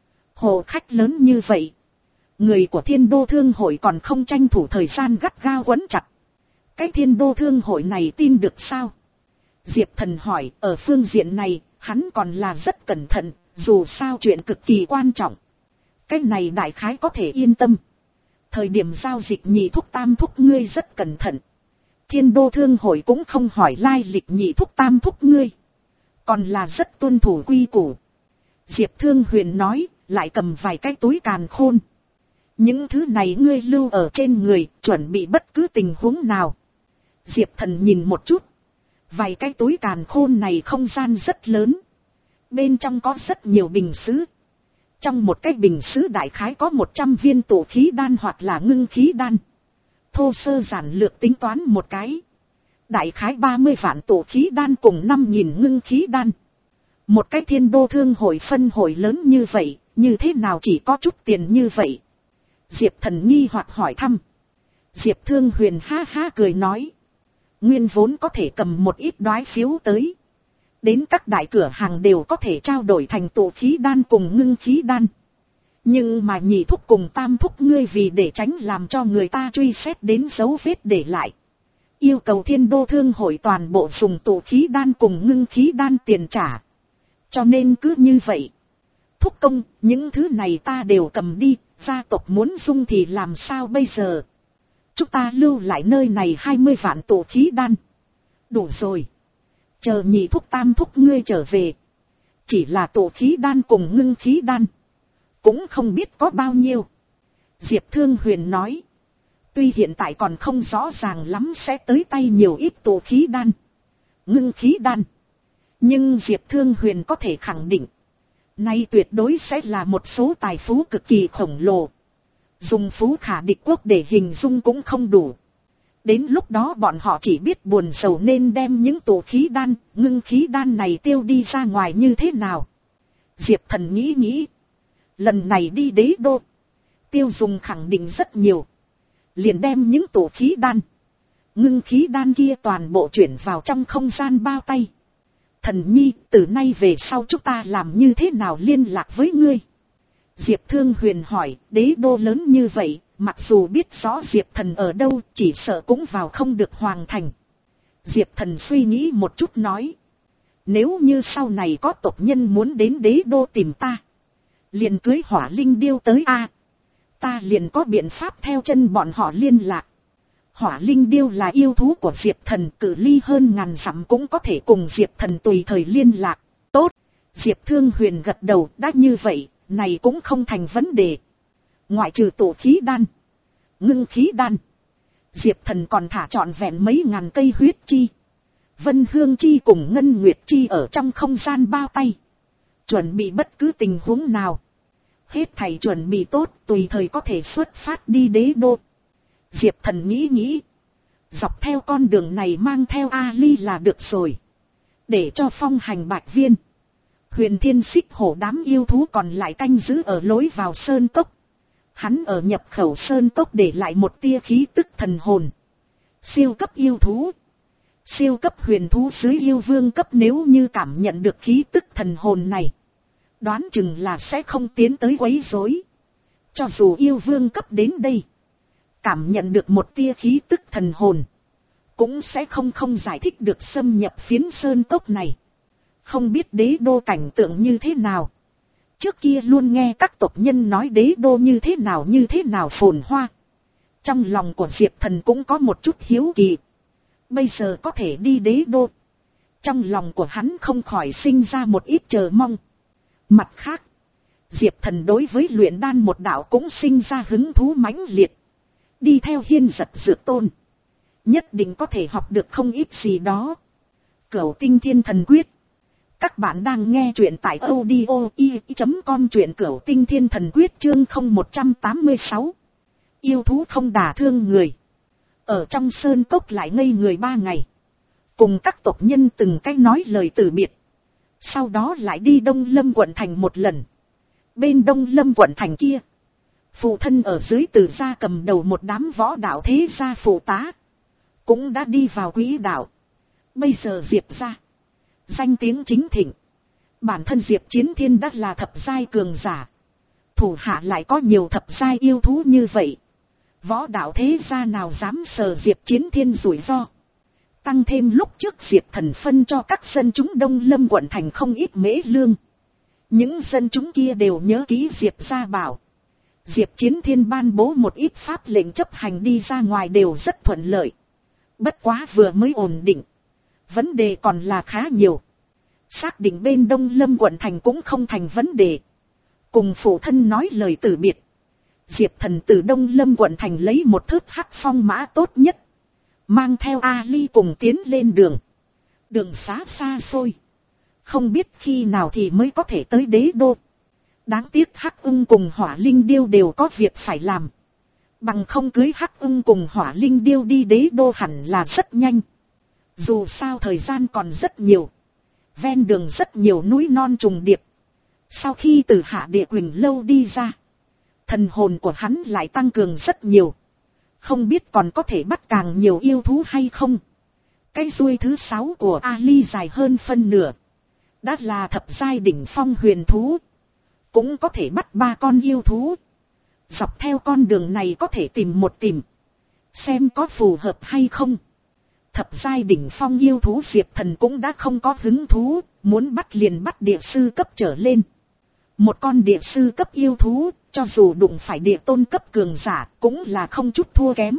Speaker 1: Hồ khách lớn như vậy, người của thiên đô thương hội còn không tranh thủ thời gian gắt gao quấn chặt. Cái thiên đô thương hội này tin được sao? Diệp Thần hỏi. Ở phương diện này, hắn còn là rất cẩn thận, dù sao chuyện cực kỳ quan trọng. Cái này đại khái có thể yên tâm. Thời điểm giao dịch nhị thúc tam thúc ngươi rất cẩn thận. Thiên đô thương hội cũng không hỏi lai lịch nhị thúc tam thúc ngươi, còn là rất tuân thủ quy củ. Diệp Thương Huyền nói, lại cầm vài cái túi càn khôn. Những thứ này ngươi lưu ở trên người, chuẩn bị bất cứ tình huống nào. Diệp Thần nhìn một chút. Vài cái túi càn khôn này không gian rất lớn. Bên trong có rất nhiều bình sứ. Trong một cái bình sứ đại khái có một trăm viên tụ khí đan hoặc là ngưng khí đan. Thô sơ giản lược tính toán một cái, đại khái ba mươi vạn tụ khí đan cùng năm nghìn ngưng khí đan. Một cái thiên đô thương hội phân hội lớn như vậy, như thế nào chỉ có chút tiền như vậy? Diệp Thần nghi hoặc hỏi thăm. Diệp Thương Huyền ha ha cười nói. Nguyên vốn có thể cầm một ít đoái phiếu tới. Đến các đại cửa hàng đều có thể trao đổi thành tụ khí đan cùng ngưng khí đan. Nhưng mà nhị thúc cùng tam thúc ngươi vì để tránh làm cho người ta truy xét đến dấu vết để lại, yêu cầu thiên đô thương hội toàn bộ dùng tụ khí đan cùng ngưng khí đan tiền trả. Cho nên cứ như vậy. Thúc công, những thứ này ta đều cầm đi, gia tộc muốn dung thì làm sao bây giờ? Chúng ta lưu lại nơi này hai mươi vạn tụ khí đan. Đủ rồi. Chờ nhị thúc tam thúc ngươi trở về. Chỉ là tụ khí đan cùng ngưng khí đan, cũng không biết có bao nhiêu. Diệp Thương Huyền nói. Tuy hiện tại còn không rõ ràng lắm sẽ tới tay nhiều ít tụ khí đan, ngưng khí đan, nhưng Diệp Thương Huyền có thể khẳng định, nay tuyệt đối sẽ là một số tài phú cực kỳ khổng lồ. Dùng phú khả địch quốc để hình dung cũng không đủ. Đến lúc đó bọn họ chỉ biết buồn sầu nên đem những tụ khí đan, ngưng khí đan này tiêu đi ra ngoài như thế nào. Diệp Thần nghĩ nghĩ. Lần này đi đế đô, tiêu dùng khẳng định rất nhiều. Liền đem những tụ khí đan, ngưng khí đan kia toàn bộ chuyển vào trong không gian bao tay. Thần nhi, từ nay về sau chúng ta làm như thế nào liên lạc với ngươi? Diệp Thương Huyền hỏi. Đế đô lớn như vậy, mặc dù biết rõ Diệp Thần ở đâu, chỉ sợ cũng vào không được hoàng thành. Diệp Thần suy nghĩ một chút nói. Nếu như sau này có tộc nhân muốn đến đế đô tìm ta, liền cưới Hỏa Linh Điêu tới a, ta liền có biện pháp theo chân bọn họ liên lạc. Hỏa Linh Điêu là yêu thú của Diệp Thần, cự ly hơn ngàn dặm cũng có thể cùng Diệp Thần tùy thời liên lạc. Tốt. Diệp Thương Huyền gật đầu. Đã như vậy, này cũng không thành vấn đề. Ngoại trừ tụ khí đan, ngưng khí đan, Diệp Thần còn thả trọn vẹn mấy ngàn cây huyết chi, vân hương chi cùng ngân nguyệt chi ở trong không gian bao tay. Chuẩn bị bất cứ tình huống nào. Hết thảy chuẩn bị tốt, tùy thời có thể xuất phát đi đế đô. Diệp Thần nghĩ nghĩ. Dọc theo con đường này mang theo Ali là được rồi. Để cho phong hành bạch viên, Huyền Thiên Xích Hổ đám yêu thú còn lại canh giữ ở lối vào sơn cốc. Hắn ở nhập khẩu sơn cốc để lại một tia khí tức thần hồn. Siêu cấp yêu thú, siêu cấp huyền thú dưới yêu vương cấp nếu như cảm nhận được khí tức thần hồn này, đoán chừng là sẽ không tiến tới quấy rối. Cho dù yêu vương cấp đến đây, cảm nhận được một tia khí tức thần hồn, cũng sẽ không không giải thích được xâm nhập phiến sơn cốc này. Không biết đế đô cảnh tượng như thế nào. Trước kia luôn nghe các tộc nhân nói đế đô như thế nào như thế nào phồn hoa. Trong lòng của Diệp Thần cũng có một chút hiếu kỳ. Bây giờ có thể đi đế đô, trong lòng của hắn không khỏi sinh ra một ít chờ mong. Mặt khác, Diệp Thần đối với luyện đan một đạo cũng sinh ra hứng thú mãnh liệt. Đi theo Hiên Giật Dược Tôn, nhất định có thể học được không ít gì đó. Cửu Tinh Thiên Thần Quyết. Các bạn đang nghe truyện tại audio i chấm com, truyện Cửu Tinh Thiên Thần Quyết chương không một trăm tám mươi sáu. Yêu thú không đả thương người. Ở trong sơn cốc lại ngây người ba ngày. Cùng các tộc nhân từng cách nói lời từ biệt. Sau đó lại đi Đông Lâm quận thành một lần. Bên Đông Lâm quận thành kia, phụ thân ở dưới Từ gia cầm đầu một đám võ đạo thế gia phụ tá, cũng đã đi vào quỹ đạo. Bây giờ Diệp gia danh tiếng chính thịnh. Bản thân Diệp Chiến Thiên đã là thập giai cường giả. Thủ hạ lại có nhiều thập giai yêu thú như vậy. Võ đạo thế gia nào dám sờ Diệp Chiến Thiên rủi ro. Tăng thêm lúc trước Diệp Thần phân cho các dân chúng Đông Lâm quận thành không ít mễ lương. Những dân chúng kia đều nhớ kỹ Diệp gia bảo. Diệp Chiến Thiên ban bố một ít pháp lệnh chấp hành đi ra ngoài đều rất thuận lợi. Bất quá vừa mới ổn định, vấn đề còn là khá nhiều. Xác định bên Đông Lâm quận thành cũng không thành vấn đề. Cùng phụ thân nói lời từ biệt, Diệp Thần từ Đông Lâm quận thành lấy một thớt hắc phong mã tốt nhất, mang theo Ali cùng tiến lên đường. Đường xá xa xôi, không biết khi nào thì mới có thể tới đế đô. Đáng tiếc Hắc Ưng cùng Hỏa Linh Điêu đều có việc phải làm. Bằng không cưới Hắc Ưng cùng Hỏa Linh Điêu đi đế đô hẳn là rất nhanh. Dù sao thời gian còn rất nhiều. Ven đường rất nhiều núi non trùng điệp. Sau khi từ Hạ Địa Quỳnh Lâu đi ra, thần hồn của hắn lại tăng cường rất nhiều. Không biết còn có thể bắt càng nhiều yêu thú hay không. Cái ruôi thứ sáu của Ali dài hơn phân nửa, đã là thập giai đỉnh phong huyền thú. Cũng có thể bắt ba con yêu thú. Dọc theo con đường này có thể tìm một tìm, xem có phù hợp hay không. Thập giai đỉnh phong yêu thú Diệp Thần cũng đã không có hứng thú, muốn bắt liền bắt địa sư cấp trở lên. Một con địa sư cấp yêu thú, cho dù đụng phải địa tôn cấp cường giả, cũng là không chút thua kém.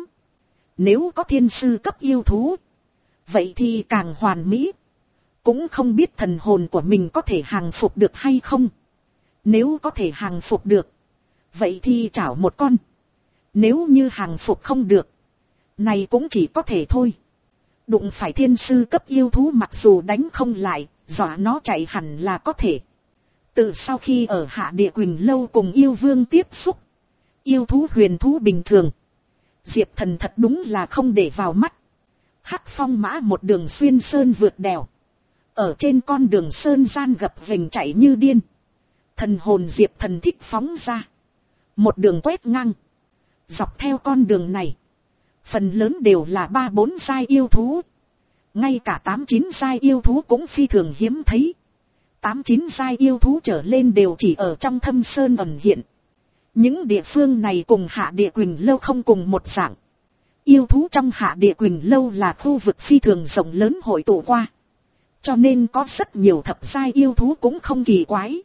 Speaker 1: Nếu có thiên sư cấp yêu thú, vậy thì càng hoàn mỹ. Cũng không biết thần hồn của mình có thể hàng phục được hay không. Nếu có thể hàng phục được, vậy thì chảo một con. Nếu như hàng phục không được, này cũng chỉ có thể thôi. Đụng phải thiên sư cấp yêu thú mặc dù đánh không lại, dọa nó chạy hẳn là có thể. Từ sau khi ở Hạ Địa Quỳnh Lâu cùng yêu vương tiếp xúc, yêu thú huyền thú bình thường, Diệp Thần thật đúng là không để vào mắt. Hắc phong mã một đường xuyên sơn vượt đèo, ở trên con đường sơn gian gập ghềnh chạy như điên. Thần hồn Diệp Thần thích phóng ra, một đường quét ngang. Dọc theo con đường này, phần lớn đều là ba bốn giai yêu thú. Ngay cả tám chín giai yêu thú cũng phi thường hiếm thấy. Tám chín giai yêu thú trở lên đều chỉ ở trong thâm sơn ẩn hiện. Những địa phương này cùng Hạ Địa Quỳnh Lâu không cùng một dạng. Yêu thú trong Hạ Địa Quỳnh Lâu là khu vực phi thường rộng lớn hội tụ qua, cho nên có rất nhiều thập giai yêu thú cũng không kỳ quái.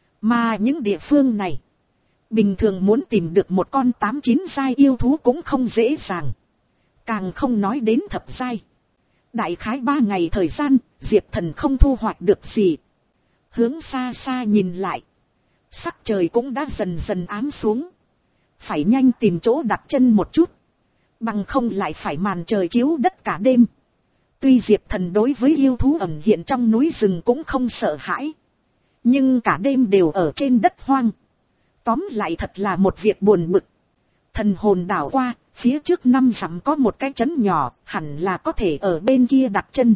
Speaker 1: Mà những địa phương này, bình thường muốn tìm được một con tám chín giai yêu thú cũng không dễ dàng. Càng không nói đến thập giai. Đại khái ba ngày thời gian, Diệp Thần không thu hoạch được gì. Hướng xa xa nhìn lại, Sắc trời cũng đã dần dần ám xuống. Phải nhanh tìm chỗ đặt chân một chút. Bằng không lại phải màn trời chiếu đất cả đêm. Tuy Diệp Thần đối với yêu thú ẩn hiện trong núi rừng cũng không sợ hãi. Nhưng cả đêm đều ở trên đất hoang. Tóm lại thật là một việc buồn bực. Thần hồn đảo qua, phía trước năm dặm có một cái trấn nhỏ, hẳn là có thể ở bên kia đặt chân.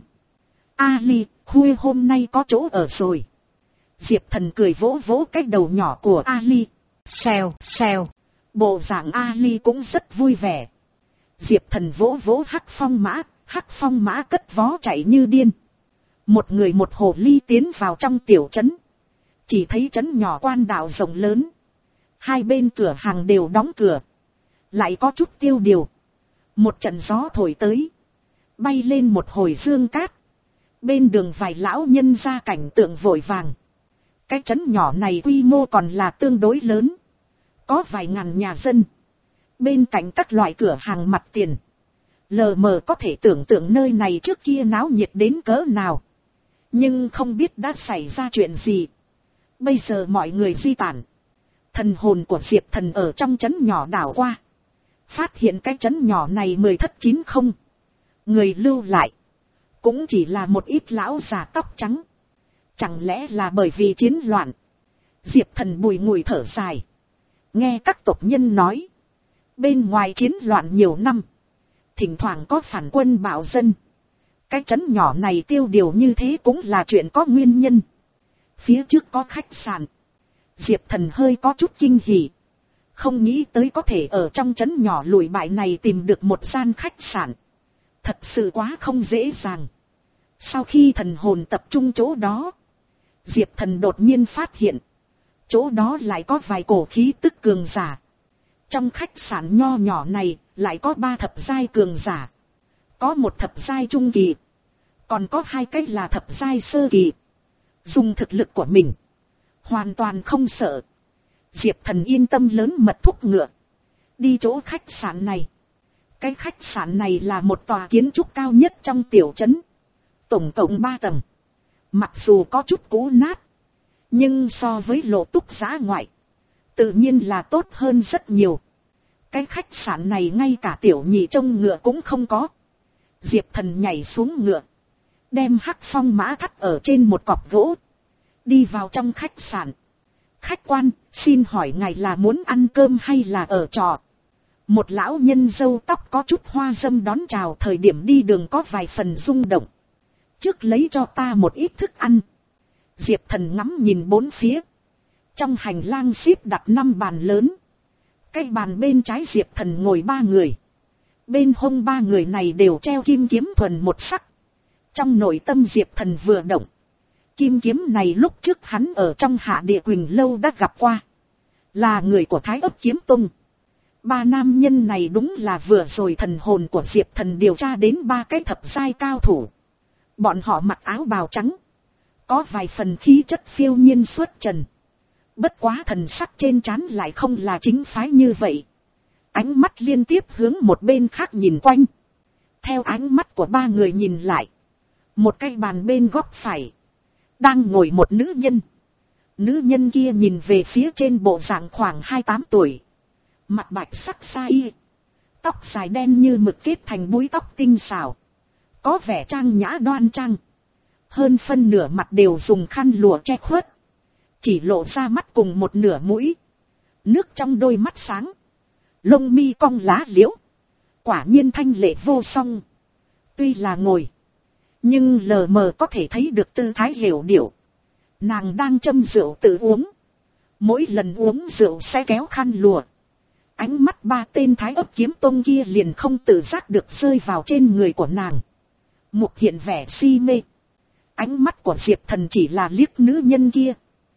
Speaker 1: Ali, khuya hôm nay có chỗ ở rồi. Diệp Thần cười vỗ vỗ cái đầu nhỏ của Ali. Xèo, xèo. Bộ dạng Ali cũng rất vui vẻ. Diệp Thần vỗ vỗ Hắc Phong mã, Hắc Phong mã cất vó chạy như điên. Một người một hồ ly tiến vào trong tiểu trấn. Chỉ thấy trấn nhỏ quan đạo rộng lớn. Hai bên cửa hàng đều đóng cửa. Lại có chút tiêu điều. Một trận gió thổi tới. Bay lên một hồi dương cát. Bên đường vài lão nhân ra cảnh tượng vội vàng. Cái trấn nhỏ này quy mô còn là tương đối lớn. Có vài ngàn nhà dân. Bên cạnh các loại cửa hàng mặt tiền. Lờ mờ có thể tưởng tượng nơi này trước kia náo nhiệt đến cỡ nào. Nhưng không biết đã xảy ra chuyện gì. Bây giờ mọi người di tản. Thần hồn của Diệp Thần ở trong trấn nhỏ đảo qua. Phát hiện cái trấn nhỏ này mười thất chín không. Người lưu lại. Cũng chỉ là một ít lão già tóc trắng. Chẳng lẽ là bởi vì chiến loạn. Diệp Thần bùi ngùi thở dài. Nghe các tộc nhân nói. Bên ngoài chiến loạn nhiều năm. Thỉnh thoảng có phản quân bạo dân. Cái trấn nhỏ này tiêu điều như thế cũng là chuyện có nguyên nhân. Phía trước có khách sạn. Diệp Thần hơi có chút kinh hỉ. Không nghĩ tới có thể ở trong trấn nhỏ lùi bại này tìm được một gian khách sạn. Thật sự quá không dễ dàng. Sau khi thần hồn tập trung chỗ đó. Diệp Thần đột nhiên phát hiện. Chỗ đó lại có vài cổ khí tức cường giả. Trong khách sạn nho nhỏ này lại có ba thập giai cường giả. Có một thập giai trung kỳ. Còn có hai cái là thập giai sơ kỳ. Dùng thực lực của mình. Hoàn toàn không sợ. Diệp Thần yên tâm lớn mật thúc ngựa. Đi chỗ khách sạn này. Cái khách sạn này là một tòa kiến trúc cao nhất trong tiểu trấn. Tổng cộng ba tầng. Mặc dù có chút cũ nát. Nhưng so với Lộ Túc Giã ngoại. Tự nhiên là tốt hơn rất nhiều. Cái khách sạn này ngay cả tiểu nhị trông ngựa cũng không có. Diệp Thần nhảy xuống ngựa. Đem Hắc Phong mã thắt ở trên một cọc gỗ. Đi vào trong khách sạn. Khách quan, xin hỏi ngài là muốn ăn cơm hay là ở trọ? Một lão nhân râu tóc có chút hoa dâm đón chào, thời điểm đi đường có vài phần rung động. Trước lấy cho ta một ít thức ăn. Diệp Thần ngắm nhìn bốn phía. Trong hành lang xếp đặt năm bàn lớn. Cái bàn bên trái Diệp Thần ngồi ba người. Bên hông ba người này đều treo kim kiếm thuần một sắc. Trong nội tâm Diệp Thần vừa động. Kim kiếm này lúc trước hắn ở trong Hạ Địa Quỳnh Lâu đã gặp qua. Là người của Thái Ấp Kiếm Tông. Ba nam nhân này đúng là vừa rồi thần hồn của Diệp Thần điều tra đến ba cái thập giai cao thủ. Bọn họ mặc áo bào trắng. Có vài phần khí chất phiêu nhiên xuất trần. Bất quá thần sắc trên trán lại không là chính phái như vậy. Ánh mắt liên tiếp hướng một bên khác nhìn quanh. Theo ánh mắt của ba người nhìn lại. Một cái bàn bên góc phải. Đang ngồi một nữ nhân. Nữ nhân kia nhìn về phía trên bộ dạng khoảng hai mươi tám tuổi. Mặt bạch sắc sa y. Tóc dài đen như mực kết thành búi tóc tinh xảo. Có vẻ trang nhã đoan trang. Hơn phân nửa mặt đều dùng khăn lụa che khuất. Chỉ lộ ra mắt cùng một nửa mũi. Nước trong đôi mắt sáng. Lông mi cong lá liễu. Quả nhiên thanh lệ vô song. Tuy là ngồi. Nhưng lờ mờ có thể thấy được tư thái hiểu điệu. Nàng đang châm rượu tự uống. Mỗi lần uống rượu sẽ kéo khăn lụa. Ánh mắt ba tên Thái Ấp Kiếm Tông kia liền không tự giác được rơi vào trên người của nàng. Mục hiện vẻ si mê. Ánh mắt của Diệp Thần chỉ là liếc nữ nhân kia.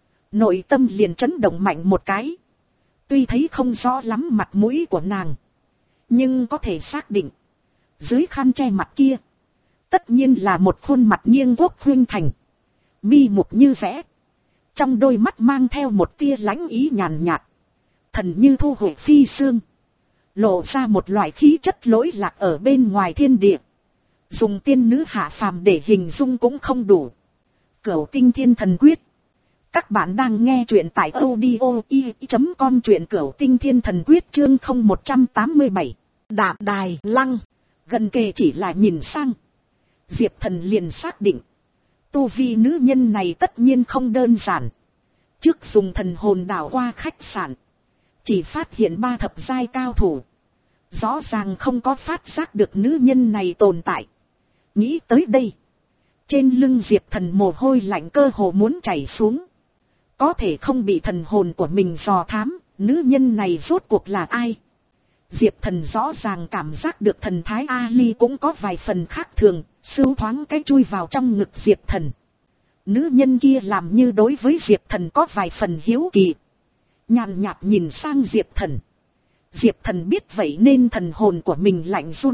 Speaker 1: Nội tâm liền chấn động mạnh một cái. Tuy thấy không rõ lắm mặt mũi của nàng. Nhưng có thể xác định. Dưới khăn che mặt kia. Tất nhiên là một khuôn mặt nghiêng quốc khuynh thành. Mi mục như vẽ. Trong đôi mắt mang theo một tia lãnh ý nhàn nhạt. Thần như thu hồi phi sương. Lộ ra một loại khí chất lỗi lạc ở bên ngoài thiên địa. Dùng tiên nữ hạ phàm để hình dung cũng không đủ. Cửu tinh thiên thần quyết. Các bạn đang nghe truyện tại audio i chấm com, truyện cửu tinh thiên thần quyết chương không một trăm tám mươi bảy. Đạm đài lăng, gần kề chỉ là nhìn sang. Diệp Thần liền xác định. Tu vi nữ nhân này tất nhiên không đơn giản. Trước dùng thần hồn đảo qua khách sạn. Chỉ phát hiện ba thập giai cao thủ. Rõ ràng không có phát giác được nữ nhân này tồn tại. Nghĩ tới đây. Trên lưng Diệp Thần mồ hôi lạnh cơ hồ muốn chảy xuống. Có thể không bị thần hồn của mình dò thám, nữ nhân này rốt cuộc là ai? Diệp Thần rõ ràng cảm giác được thần thái Ali cũng có vài phần khác thường, sưu thoáng cái chui vào trong ngực Diệp Thần. Nữ nhân kia làm như đối với Diệp Thần có vài phần hiếu kỳ. Nhàn nhạt nhìn sang Diệp Thần. Diệp Thần biết vậy nên thần hồn của mình lạnh run.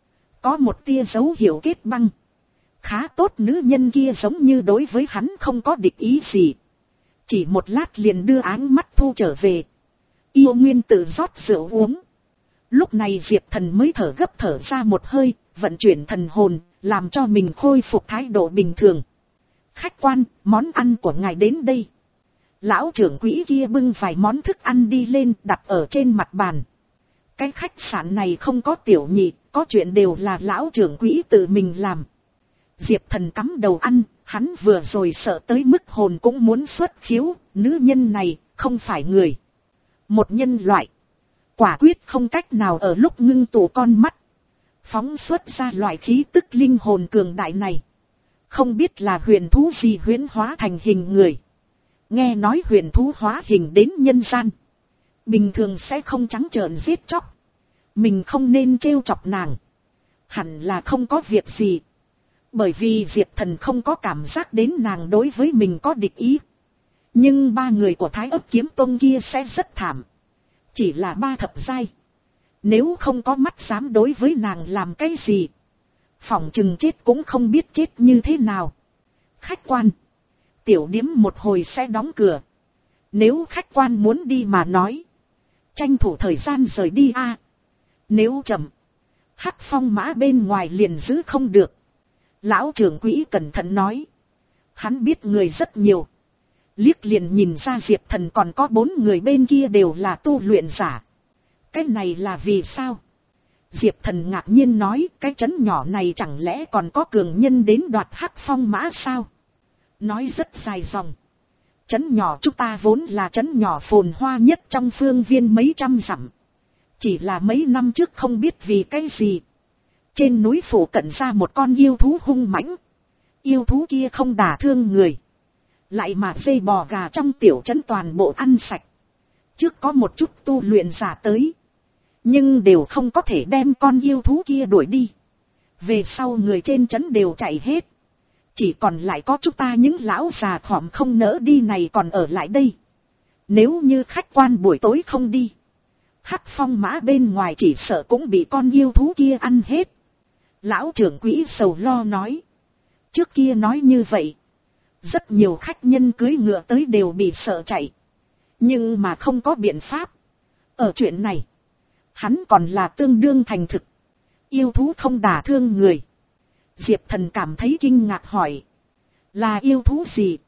Speaker 1: Có một tia dấu hiệu kết băng. Khá tốt, nữ nhân kia giống như đối với hắn không có địch ý gì. Chỉ một lát liền đưa áng mắt thu trở về. Yêu Nguyên tự rót rượu uống. Lúc này Diệp Thần mới thở gấp thở ra một hơi, vận chuyển thần hồn, làm cho mình khôi phục thái độ bình thường. Khách quan, món ăn của ngài đến đây. Lão trưởng quỹ kia bưng vài món thức ăn đi lên, đặt ở trên mặt bàn. Cái khách sạn này không có tiểu nhị, có chuyện đều là lão trưởng quỹ tự mình làm. Diệp Thần cắm đầu ăn, hắn vừa rồi sợ tới mức hồn cũng muốn xuất khiếu, nữ nhân này không phải người. Một nhân loại. Quả quyết không cách nào ở lúc ngưng tụ con mắt. Phóng xuất ra loại khí tức linh hồn cường đại này. Không biết là huyền thú gì huyễn hóa thành hình người. Nghe nói huyền thú hóa hình đến nhân gian. Bình thường sẽ không trắng trợn giết chóc. Mình không nên trêu chọc nàng. Hẳn là không có việc gì. Bởi vì Diệp Thần không có cảm giác đến nàng đối với mình có địch ý. Nhưng ba người của Thái Ức Kiếm Tông kia sẽ rất thảm. Chỉ là ba thập giai. Nếu không có mắt dám đối với nàng làm cái gì. Phỏng chừng chết cũng không biết chết như thế nào. Khách quan. Tiểu điếm một hồi sẽ đóng cửa. Nếu khách quan muốn đi mà nói. Tranh thủ thời gian rời đi a. À, nếu chậm. Hắc phong mã bên ngoài liền giữ không được. Lão trưởng quỹ cẩn thận nói. Hắn biết người rất nhiều. Liếc liền nhìn ra Diệp Thần còn có bốn người bên kia đều là tu luyện giả. Cái này là vì sao? Diệp Thần ngạc nhiên nói, cái trấn nhỏ này chẳng lẽ còn có cường nhân đến đoạt Hắc phong mã sao? Nói rất dài dòng. Trấn nhỏ chúng ta vốn là trấn nhỏ phồn hoa nhất trong phương viên mấy trăm dặm. Chỉ là mấy năm trước không biết vì cái gì. Trên núi phủ cận ra một con yêu thú hung mãnh. Yêu thú kia không đả thương người. Lại mà dây bò gà trong tiểu trấn toàn bộ ăn sạch. Trước có một chút tu luyện giả tới. Nhưng đều không có thể đem con yêu thú kia đuổi đi. Về sau người trên trấn đều chạy hết. Chỉ còn lại có chúng ta những lão già khỏm không nỡ đi này còn ở lại đây. Nếu như khách quan buổi tối không đi. Hắc phong mã bên ngoài chỉ sợ cũng bị con yêu thú kia ăn hết. Lão trưởng quỹ sầu lo nói. Trước kia nói như vậy. Rất nhiều khách nhân cưới ngựa tới đều bị sợ chạy. Nhưng mà không có biện pháp. Ở chuyện này. Hắn còn là tương đương thành thực. Yêu thú không đả thương người. Diệp Thần cảm thấy kinh ngạc hỏi. Là yêu thú gì?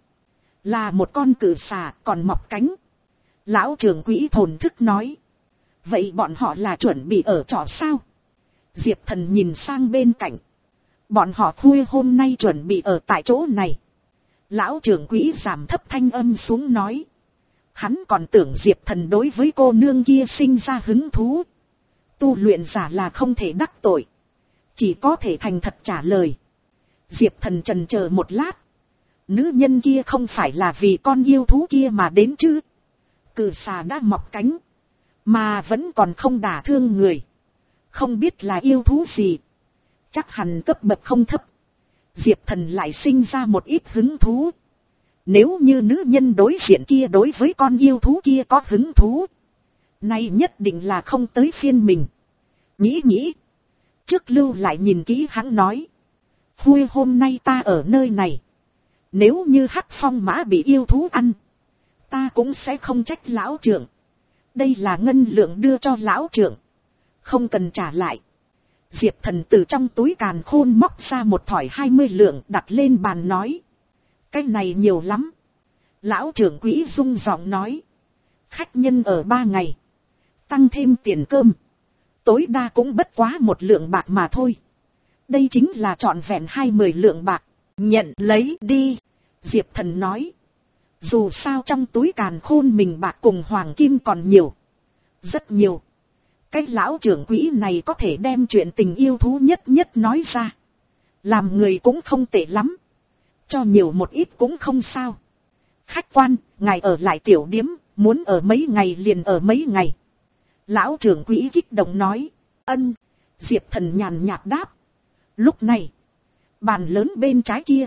Speaker 1: Là một con cự xà còn mọc cánh. Lão trưởng quỹ thổn thức nói. Vậy bọn họ là chuẩn bị ở trọ sao? Diệp Thần nhìn sang bên cạnh. Bọn họ khuya hôm nay chuẩn bị ở tại chỗ này. Lão trưởng quỹ giảm thấp thanh âm xuống nói. Hắn còn tưởng Diệp Thần đối với cô nương kia sinh ra hứng thú. Tu luyện giả là không thể đắc tội. Chỉ có thể thành thật trả lời. Diệp Thần chần chờ một lát. Nữ nhân kia không phải là vì con yêu thú kia mà đến chứ. Cự xà đã mọc cánh. Mà vẫn còn không đả thương người. Không biết là yêu thú gì. Chắc hẳn cấp bậc không thấp. Diệp Thần lại sinh ra một ít hứng thú. Nếu như nữ nhân đối diện kia đối với con yêu thú kia có hứng thú. Nay nhất định là không tới phiên mình. Nghĩ nghĩ. Trước lưu lại nhìn kỹ hắn nói. Vui hôm nay ta ở nơi này. Nếu như Hắc phong mã bị yêu thú ăn. Ta cũng sẽ không trách lão trưởng. Đây là ngân lượng đưa cho lão trưởng. Không cần trả lại. Diệp Thần từ trong túi càn khôn móc ra một thỏi hai mươi lượng đặt lên bàn nói. Cái này nhiều lắm. Lão trưởng quỹ rung giọng nói. Khách nhân ở ba ngày. Tăng thêm tiền cơm. Tối đa cũng bất quá một lượng bạc mà thôi. Đây chính là trọn vẹn hai mươi lượng bạc. Nhận lấy đi. Diệp Thần nói. Dù sao trong túi càn khôn mình bạc cùng hoàng kim còn nhiều. Rất nhiều. Cái lão trưởng quỹ này có thể đem chuyện tình yêu thú nhất nhất nói ra. Làm người cũng không tệ lắm. Cho nhiều một ít cũng không sao. Khách quan, ngài ở lại tiểu điếm, muốn ở mấy ngày liền ở mấy ngày. Lão trưởng quỹ kích động nói. Ân. Diệp Thần nhàn nhạt đáp. Lúc này, bàn lớn bên trái kia,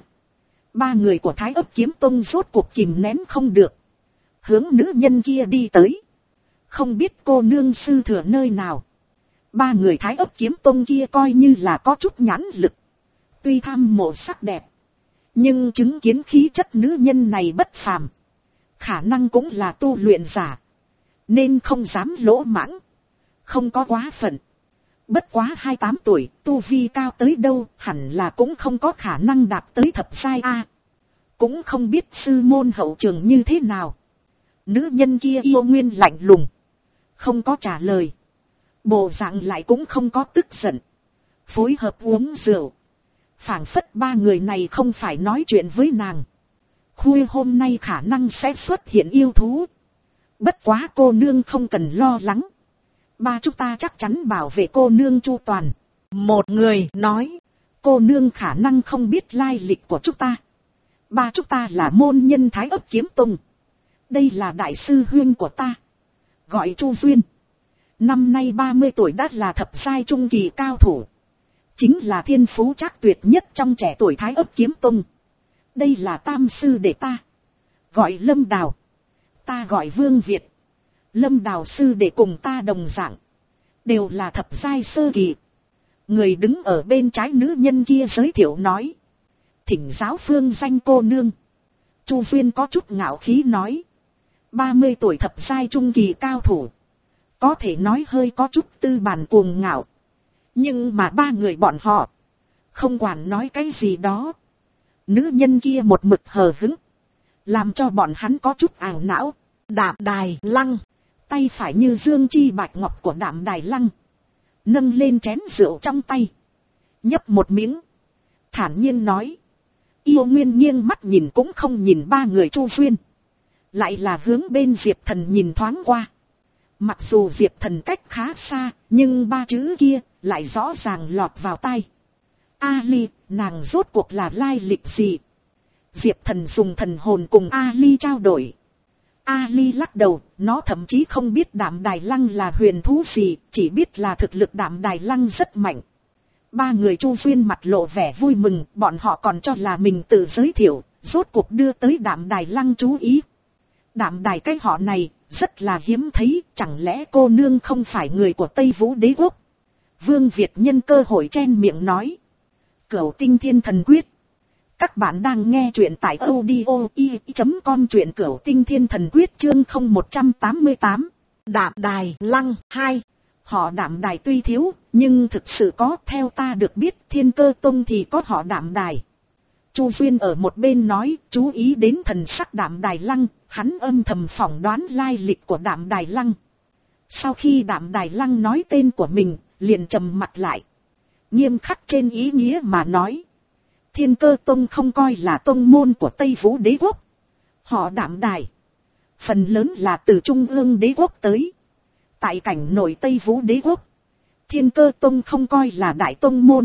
Speaker 1: ba người của Thái Ấp Kiếm Tông rốt cuộc kìm nén không được, hướng nữ nhân kia đi tới. Không biết cô nương sư thừa nơi nào. Ba người Thái Ấp Kiếm Tông kia coi như là có chút nhãn lực. Tuy tham mộ sắc đẹp, nhưng chứng kiến khí chất nữ nhân này bất phàm, khả năng cũng là tu luyện giả, nên không dám lỗ mãng, không có quá phận. Bất quá hai mươi tám tuổi, tu vi cao tới đâu, hẳn là cũng không có khả năng đạt tới thập giai a. Cũng không biết sư môn hậu trường như thế nào. Nữ nhân kia yêu nguyên lạnh lùng, không có trả lời. Bộ dạng lại cũng không có tức giận. Phối hợp uống rượu. Phảng phất ba người này không phải nói chuyện với nàng. Khuya hôm nay khả năng sẽ xuất hiện yêu thú. Bất quá cô nương không cần lo lắng. Ba chúng ta chắc chắn bảo vệ cô nương chu toàn. Một người nói. Cô nương khả năng không biết lai lịch của chúng ta. Ba chúng ta là môn nhân Thái Ấp Kiếm Tông. Đây là đại sư huynh của ta. Gọi Chu Duyên. Năm nay ba mươi tuổi đã là thập giai trung kỳ cao thủ. Chính là thiên phú trác tuyệt nhất trong trẻ tuổi Thái Ấp Kiếm Tông. Đây là tam sư đệ ta. Gọi Lâm Đào. Ta gọi Vương Việt. Lâm Đào sư đệ cùng ta đồng dạng. Đều là thập giai sơ kỳ. Người đứng ở bên trái nữ nhân kia giới thiệu nói. Thỉnh giáo phương danh cô nương. Chu Duyên có chút ngạo khí nói. ba mươi tuổi thập giai trung kỳ cao thủ. Có thể nói hơi có chút tư bản cuồng ngạo. Nhưng mà ba người bọn họ không quản nói cái gì đó. Nữ nhân kia một mực hờ hững, làm cho bọn hắn có chút ảo não. Đạm Đài Lăng. Tay phải như dương chi bạch ngọc của Đạm Đài Lăng nâng lên chén rượu trong tay, nhấp một miếng, thản nhiên nói. Yêu Nguyên nghiêng mắt nhìn cũng không nhìn ba người Chu Duyên, lại là hướng bên Diệp Thần nhìn thoáng qua. Mặc dù Diệp Thần cách khá xa, nhưng ba chữ kia lại rõ ràng lọt vào tai. Ali, nàng rốt cuộc là lai lịch gì? Diệp Thần dùng thần hồn cùng Ali trao đổi. Ali lắc đầu, nó thậm chí không biết Đạm Đài Lăng là huyền thú gì, chỉ biết là thực lực Đạm Đài Lăng rất mạnh. Ba người Chu Duyên mặt lộ vẻ vui mừng, bọn họ còn cho là mình tự giới thiệu, rốt cuộc đưa tới Đạm Đài Lăng chú ý. Đạm Đài cái họ này rất là hiếm thấy, chẳng lẽ cô nương không phải người của Tây Vũ Đế Quốc? Vương Việt nhân cơ hội chen miệng nói. Cửu Tinh Thiên Thần Quyết. Các bạn đang nghe truyện tại audio i chấm com, truyện Cửu Tinh Thiên Thần Quyết chương không một trăm tám mươi tám. Đạm Đài Lăng hai. Họ Đạm Đài tuy thiếu, nhưng thực sự có, theo ta được biết Thiên Cơ Tông thì có họ Đạm Đài. Chu Duyên ở một bên nói, chú ý đến thần sắc Đạm Đài Lăng, hắn âm thầm phỏng đoán lai lịch của Đạm Đài Lăng. Sau khi Đạm Đài Lăng nói tên của mình, liền trầm mặt lại. Nghiêm khắc trên ý nghĩa mà nói. Thiên Cơ Tông không coi là tông môn của Tây Vũ Đế Quốc. Họ Đạm Đài phần lớn là từ Trung ương Đế Quốc tới. Tại cảnh nội Tây Vũ Đế Quốc, Thiên Cơ Tông không coi là đại tông môn.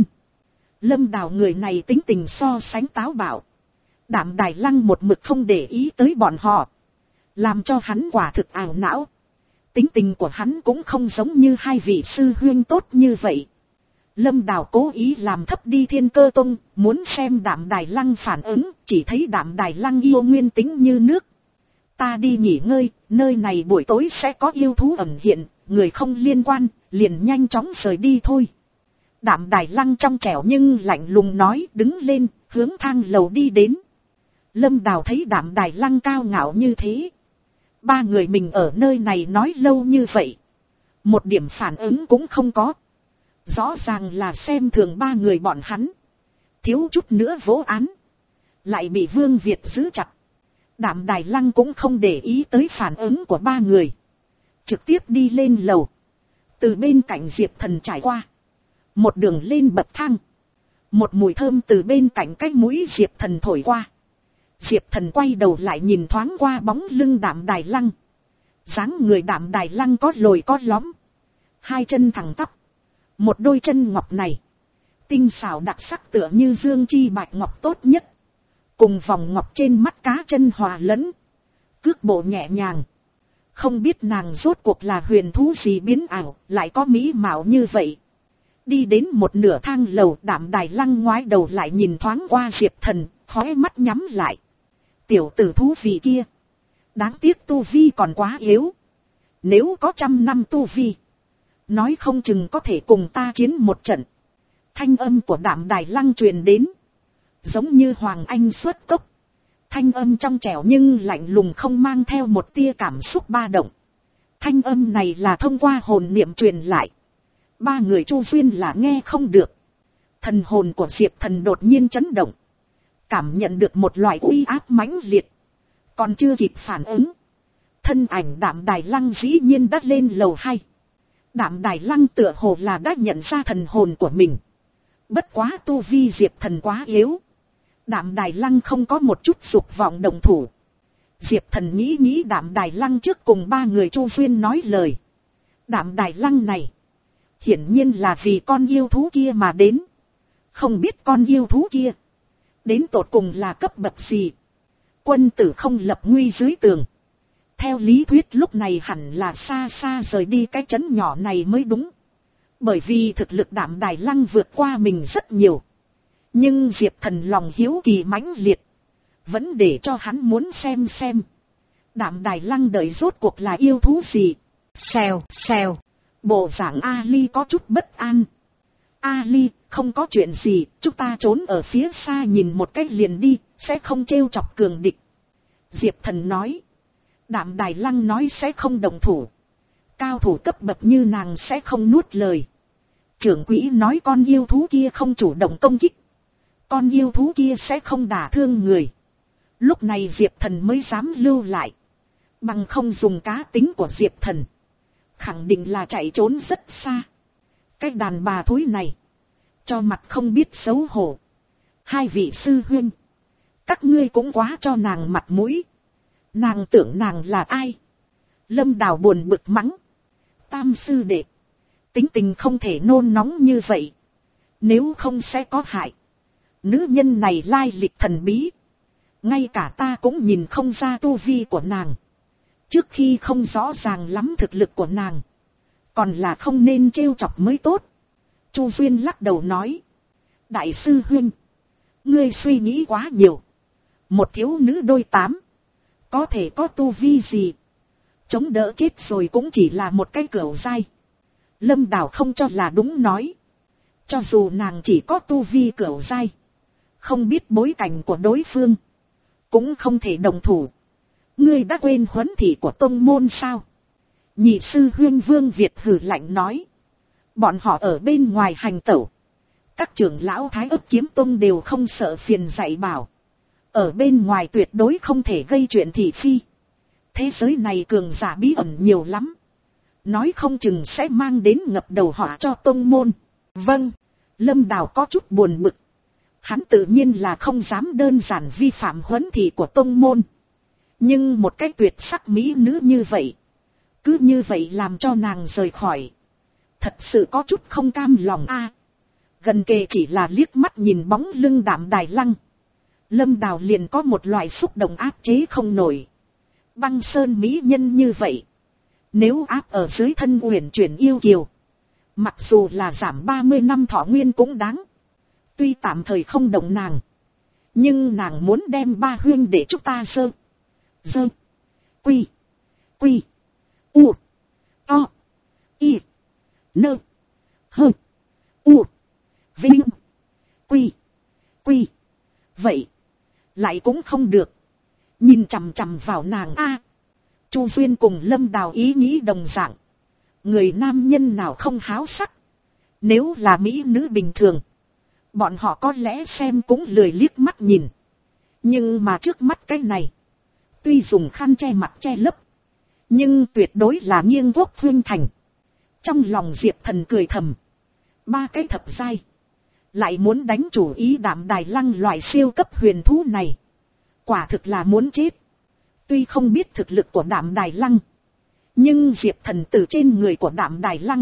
Speaker 1: Lâm Đào người này tính tình so sánh táo bạo. Đạm Đài Lăng một mực không để ý tới bọn họ, làm cho hắn quả thực ảo não. Tính tình của hắn cũng không giống như hai vị sư huynh tốt như vậy. Lâm Đào cố ý làm thấp đi Thiên Cơ Tông, muốn xem Đạm Đài Lăng phản ứng, chỉ thấy Đạm Đài Lăng yêu nguyên tính như nước. Ta đi nghỉ ngơi, nơi này buổi tối sẽ có yêu thú ẩn hiện, người không liên quan, liền nhanh chóng rời đi thôi. Đạm Đài Lăng trong trẻo nhưng lạnh lùng nói, đứng lên, hướng thang lầu đi đến. Lâm Đào thấy Đạm Đài Lăng cao ngạo như thế. Ba người mình ở nơi này nói lâu như vậy, một điểm phản ứng cũng không có. Rõ ràng là xem thường ba người bọn hắn. Thiếu chút nữa vỗ án, lại bị Vương Việt giữ chặt. Đạm Đài Lăng cũng không để ý tới phản ứng của ba người. Trực tiếp đi lên lầu. Từ bên cạnh Diệp Thần trải qua. Một đường lên bậc thang. Một mùi thơm từ bên cạnh cái mũi Diệp Thần thổi qua. Diệp Thần quay đầu lại nhìn thoáng qua bóng lưng Đạm Đài Lăng. Dáng người Đạm Đài Lăng có lồi có lõm. Hai chân thẳng tắp. Một đôi chân ngọc này. Tinh xảo đặc sắc tựa như dương chi bạch ngọc tốt nhất. Cùng vòng ngọc trên mắt cá chân hòa lẫn. Cước bộ nhẹ nhàng. Không biết nàng rốt cuộc là huyền thú gì biến ảo, lại có mỹ mạo như vậy. Đi đến một nửa thang lầu, Đạm Đài Lăng ngoái đầu lại nhìn thoáng qua Diệp Thần, khóe mắt nhắm lại. Tiểu tử thú vị kia. Đáng tiếc tu vi còn quá yếu. Nếu có trăm năm tu vi, nói không chừng có thể cùng ta chiến một trận. Thanh âm của Đạm Đài Lăng truyền đến. Giống như Hoàng Anh xuất cốc. Thanh âm trong trẻo nhưng lạnh lùng, không mang theo một tia cảm xúc ba động. Thanh âm này là thông qua hồn niệm truyền lại. Ba người Chu Duyên là nghe không được. Thần hồn của Diệp Thần đột nhiên chấn động. Cảm nhận được một loại uy áp mãnh liệt. Còn chưa kịp phản ứng. Thân ảnh Đạm Đài Lăng dĩ nhiên đã lên lầu hai. Đạm Đài Lăng tựa hồ là đã nhận ra thần hồn của mình. Bất quá tu vi Diệp Thần quá yếu. Đạm Đài Lăng không có một chút dục vọng đồng thủ. Diệp Thần nghĩ nghĩ Đạm Đài Lăng trước cùng ba người Chu Duyên nói lời. Đạm Đài Lăng này hiển nhiên là vì con yêu thú kia mà đến. Không biết con yêu thú kia đến tột cùng là cấp bậc gì. Quân tử không lập nguy dưới tường. Theo lý thuyết lúc này hẳn là xa xa rời đi cái trấn nhỏ này mới đúng. Bởi vì thực lực Đạm Đài Lăng vượt qua mình rất nhiều. Nhưng Diệp Thần lòng hiếu kỳ mãnh liệt. Vẫn để cho hắn muốn xem xem. Đạm Đài Lăng đợi rốt cuộc là yêu thú gì. Xèo, xèo. Bộ dạng Ali có chút bất an. Ali, không có chuyện gì, chúng ta trốn ở phía xa nhìn một cách liền đi, sẽ không trêu chọc cường địch. Diệp Thần nói. Đạm Đài Lăng nói sẽ không đồng thủ. Cao thủ cấp bậc như nàng sẽ không nuốt lời. Trưởng quỹ nói con yêu thú kia không chủ động công kích. Con yêu thú kia sẽ không đả thương người. Lúc này Diệp Thần mới dám lưu lại. Bằng không dùng cá tính của Diệp Thần, khẳng định là chạy trốn rất xa. Cái đàn bà thúi này, cho mặt không biết xấu hổ. Hai vị sư huynh, các ngươi cũng quá cho nàng mặt mũi. Nàng tưởng nàng là ai? Lâm Đào buồn bực mắng. Tam sư đệ, tính tình không thể nôn nóng như vậy. Nếu không sẽ có hại. Nữ nhân này lai lịch thần bí. Ngay cả ta cũng nhìn không ra tu vi của nàng. Trước khi không rõ ràng lắm thực lực của nàng, còn là không nên trêu chọc mới tốt. Chu Duyên lắc đầu nói. Đại sư huynh, ngươi suy nghĩ quá nhiều. Một thiếu nữ đôi tám, có thể có tu vi gì? Chống đỡ chết rồi cũng chỉ là một cái cửu giai. Lâm Đào không cho là đúng nói. Cho dù nàng chỉ có tu vi cửu giai, không biết bối cảnh của đối phương, cũng không thể đồng thủ. Ngươi đã quên huấn thị của tông môn sao? Nhị sư huynh Vương Việt hừ lạnh nói. Bọn họ ở bên ngoài hành tẩu. Các trưởng lão Thái Ức Kiếm Tông đều không sợ phiền dạy bảo. Ở bên ngoài tuyệt đối không thể gây chuyện thị phi. Thế giới này cường giả bí ẩn nhiều lắm. Nói không chừng sẽ mang đến ngập đầu họa cho tông môn. Vâng, Lâm Đào có chút buồn bực. Hắn tự nhiên là không dám đơn giản vi phạm huấn thị của tông môn. Nhưng một cái tuyệt sắc mỹ nữ như vậy, cứ như vậy làm cho nàng rời khỏi, thật sự có chút không cam lòng a. Gần kề chỉ là liếc mắt nhìn bóng lưng Đạm Đài Lăng, Lâm Đào liền có một loại xúc động áp chế không nổi. Băng sơn mỹ nhân như vậy, nếu áp ở dưới thân uyển chuyển yêu kiều, mặc dù là giảm ba mươi năm thọ nguyên cũng đáng. Tuy tạm thời không động nàng, nhưng nàng muốn đem ba huyên để chúng ta sơ Dơ. Quy. Quy. U. To. Y. Nơ. Hơ. U. Vinh. Quy. Quy. Vậy. Lại cũng không được. Nhìn chằm chằm vào nàng a. Chu Duyên cùng Lâm Đào ý nghĩ đồng dạng. Người nam nhân nào không háo sắc. Nếu là mỹ nữ bình thường, bọn họ có lẽ xem cũng lười liếc mắt nhìn. Nhưng mà trước mắt cái này, tuy dùng khăn che mặt che lấp, nhưng tuyệt đối là nghiêng quốc khuynh thành. Trong lòng Diệp Thần cười thầm, ba cái thập giai, lại muốn đánh chủ ý Đạm Đài Lăng loại siêu cấp huyền thú này, quả thực là muốn chết. Tuy không biết thực lực của Đạm Đài Lăng, nhưng Diệp Thần từ trên người của Đạm Đài Lăng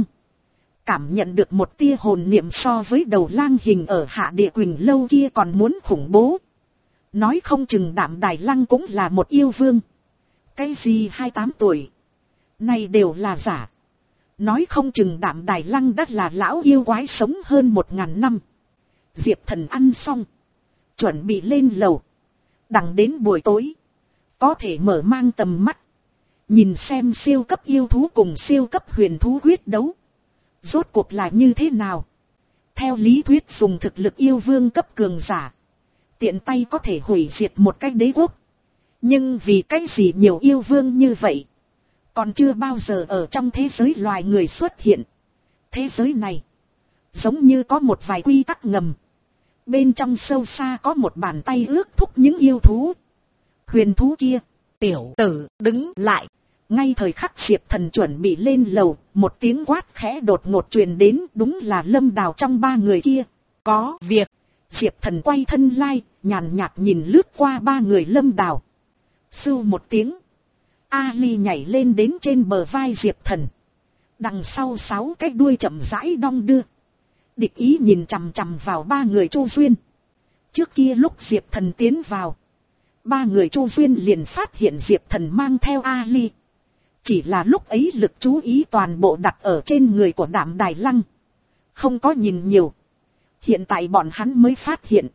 Speaker 1: cảm nhận được một tia hồn niệm so với đầu lang hình ở Hạ Địa Quỳnh lâu kia còn muốn khủng bố. Nói không chừng Đạm Đài Lăng cũng là một yêu vương. Cái gì hai mươi tám tuổi, này đều là giả. Nói không chừng Đạm Đài Lăng đã là lão yêu quái sống hơn một ngàn năm. Diệp Thần ăn xong, chuẩn bị lên lầu. Đằng đến buổi tối, có thể mở mang tầm mắt, nhìn xem siêu cấp yêu thú cùng siêu cấp huyền thú quyết đấu, rốt cuộc là như thế nào. Theo lý thuyết dùng thực lực yêu vương cấp cường giả, tiện tay có thể hủy diệt một cái đế quốc. Nhưng vì cái gì nhiều yêu vương như vậy, còn chưa bao giờ ở trong thế giới loài người xuất hiện. Thế giới này, giống như có một vài quy tắc ngầm. Bên trong sâu xa có một bàn tay ước thúc những yêu thú. Huyền thú kia, tiểu tử đứng lại. Ngay thời khắc Diệp Thần chuẩn bị lên lầu, một tiếng quát khẽ đột ngột truyền đến, đúng là Lâm Đào trong ba người kia. Có việc. Diệp Thần quay thân lai, nhàn nhạt nhìn lướt qua ba người Lâm Đào. Sưu một tiếng, Ali nhảy lên đến trên bờ vai Diệp Thần. Đằng sau sáu cái đuôi chậm rãi đong đưa. Địch ý nhìn chằm chằm vào ba người Chu Duyên. Trước kia lúc Diệp Thần tiến vào, ba người Chu Duyên liền phát hiện Diệp Thần mang theo Ali. Chỉ là lúc ấy lực chú ý toàn bộ đặt ở trên người của Đạm Đài Lăng, không có nhìn nhiều. Hiện tại bọn hắn mới phát hiện,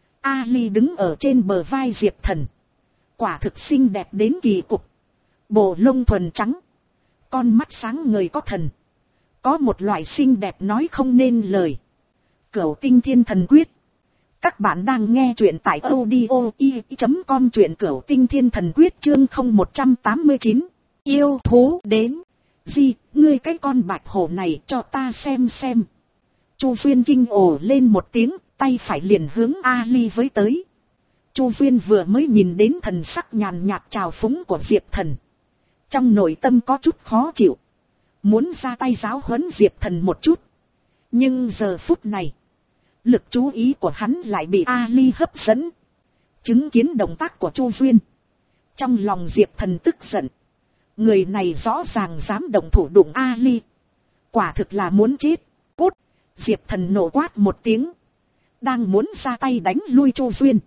Speaker 1: Ali đứng ở trên bờ vai Diệp Thần, quả thực xinh đẹp đến kỳ cục. Bộ lông thuần trắng, con mắt sáng ngời có thần, có một loại xinh đẹp nói không nên lời. Cửu Tinh Thiên Thần Quyết. Các bạn đang nghe truyện tại audio i chấm com, truyện Cửu Tinh Thiên Thần Quyết chương không một trăm tám mươi chín. Yêu thú đến. Gì, ngươi cái con bạch hổ này cho ta xem xem. Chu Duyên kinh ồ lên một tiếng, tay phải liền hướng Ali với tới. Chu Duyên vừa mới nhìn đến thần sắc nhàn nhạt trào phúng của Diệp Thần, trong nội tâm có chút khó chịu, muốn ra tay giáo huấn Diệp Thần một chút. Nhưng giờ phút này, lực chú ý của hắn lại bị Ali hấp dẫn. Chứng kiến động tác của Chu Duyên, trong lòng Diệp Thần tức giận. Người này rõ ràng dám động thủ đụng Ali, quả thực là muốn chết. Cút! Diệp Thần nổ quát một tiếng, đang muốn ra tay đánh lui Chu Duyên.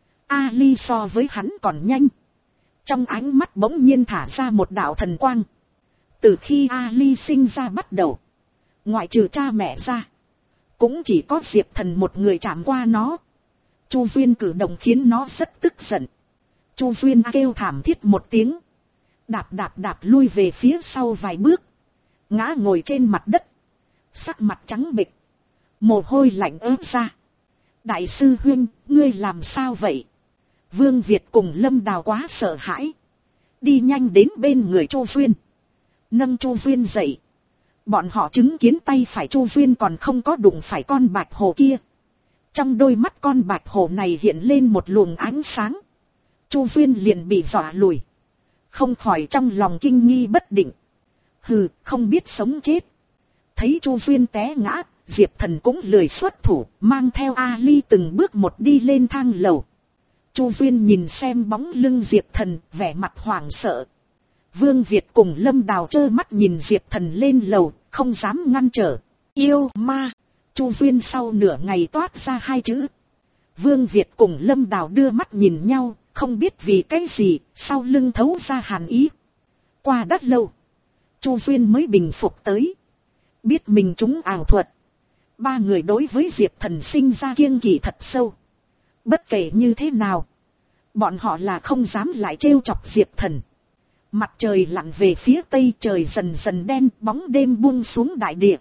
Speaker 1: Ali so với hắn còn nhanh, trong ánh mắt bỗng nhiên thả ra một đạo thần quang. Từ khi Ali sinh ra bắt đầu, ngoại trừ cha mẹ ra, cũng chỉ có Diệp Thần một người chạm qua nó. Chu Duyên cử động khiến nó rất tức giận. Chu Duyên kêu thảm thiết một tiếng, đạp đạp đạp lui về phía sau vài bước, ngã ngồi trên mặt đất, sắc mặt trắng bệch, mồ hôi lạnh ướt ra. Đại sư huynh, ngươi làm sao vậy? Vương Việt cùng Lâm Đào quá sợ hãi, đi nhanh đến bên người Chu Duyên, nâng Chu Duyên dậy. Bọn họ chứng kiến tay phải Chu Duyên còn không có đụng phải con bạch hổ kia. Trong đôi mắt con bạch hổ này hiện lên một luồng ánh sáng. Chu Duyên liền bị dọa lùi, không khỏi trong lòng kinh nghi bất định. Hừ, không biết sống chết. Thấy Chu Duyên té ngã, Diệp Thần cũng lười xuất thủ, mang theo Ali từng bước một đi lên thang lầu. Chu Duyên nhìn xem bóng lưng Diệp Thần, vẻ mặt hoảng sợ. Vương Việt cùng Lâm Đào trơ mắt nhìn Diệp Thần lên lầu, không dám ngăn trở. Yêu ma! Chu Duyên sau nửa ngày toát ra hai chữ. Vương Việt cùng Lâm Đào đưa mắt nhìn nhau, không biết vì cái gì, sau lưng thấu ra hàn ý. Qua đất lâu, Chu Duyên mới bình phục tới, biết mình trúng ảo thuật. Ba người đối với Diệp Thần sinh ra kiêng kỵ thật sâu. Bất kể như thế nào, bọn họ là không dám lại trêu chọc Diệp Thần. Mặt trời lặn về phía tây, trời dần dần đen, bóng đêm buông xuống đại địa.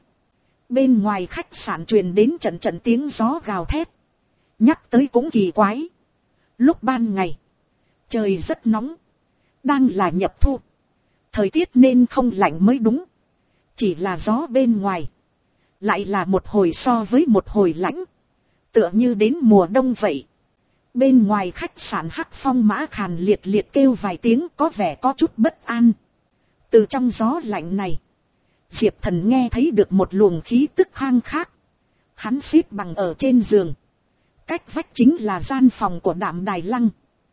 Speaker 1: Bên ngoài khách sạn truyền đến trận trận tiếng gió gào thét. Nhắc tới cũng kỳ quái. Lúc ban ngày, trời rất nóng, đang là nhập thu, thời tiết nên không lạnh mới đúng. Chỉ là gió bên ngoài lại là một hồi so với một hồi lạnh, tựa như đến mùa đông vậy. Bên ngoài khách sạn Hắc Phong mã khàn liệt liệt kêu vài tiếng có vẻ có chút bất an. Từ trong gió lạnh này, Diệp Thần nghe thấy được một luồng khí tức khang khác. Hắn xếp bằng ở trên giường. Cách vách chính là gian phòng của Đạm Đài Lăng.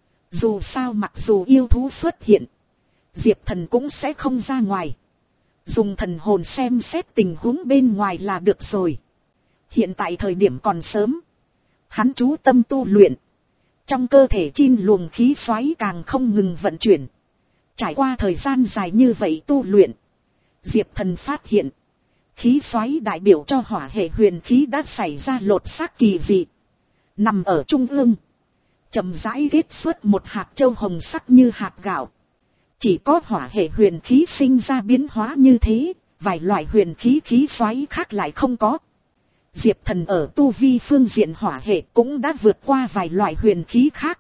Speaker 1: Dù sao mặc dù yêu thú xuất hiện, Diệp Thần cũng sẽ không ra ngoài. Dùng thần hồn xem xét tình huống bên ngoài là được rồi. Hiện tại thời điểm còn sớm. Hắn chú tâm tu luyện. Trong cơ thể chin luồng khí xoáy càng không ngừng vận chuyển. Trải qua thời gian dài như vậy tu luyện, Diệp Thần phát hiện, khí xoáy đại biểu cho hỏa hệ huyền khí đã xảy ra lột xác kỳ dị. Nằm ở trung ương, chậm rãi kết xuất một hạt châu hồng sắc như hạt gạo. Chỉ có hỏa hệ huyền khí sinh ra biến hóa như thế, vài loại huyền khí khí xoáy khác lại không có. Diệp Thần ở tu vi phương diện hỏa hệ cũng đã vượt qua vài loại huyền khí khác.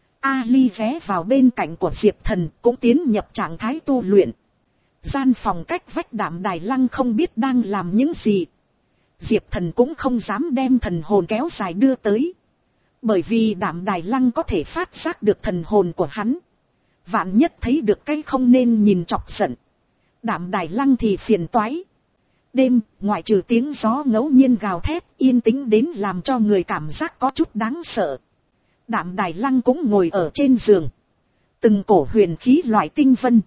Speaker 1: Ali ghé vào bên cạnh của Diệp Thần cũng tiến nhập trạng thái tu luyện. Gian phòng cách vách Đạm Đài Lăng không biết đang làm những gì. Diệp Thần cũng không dám đem thần hồn kéo dài đưa tới. Bởi vì Đạm Đài Lăng có thể phát giác được thần hồn của hắn. Vạn nhất thấy được cái không nên nhìn chọc giận, Đạm Đài Lăng thì phiền toái. Đêm, ngoại trừ tiếng gió ngẫu nhiên gào thét, yên tĩnh đến làm cho người cảm giác có chút đáng sợ. Đạm Đài Lăng cũng ngồi ở trên giường. Từng cổ huyền khí loại tinh vân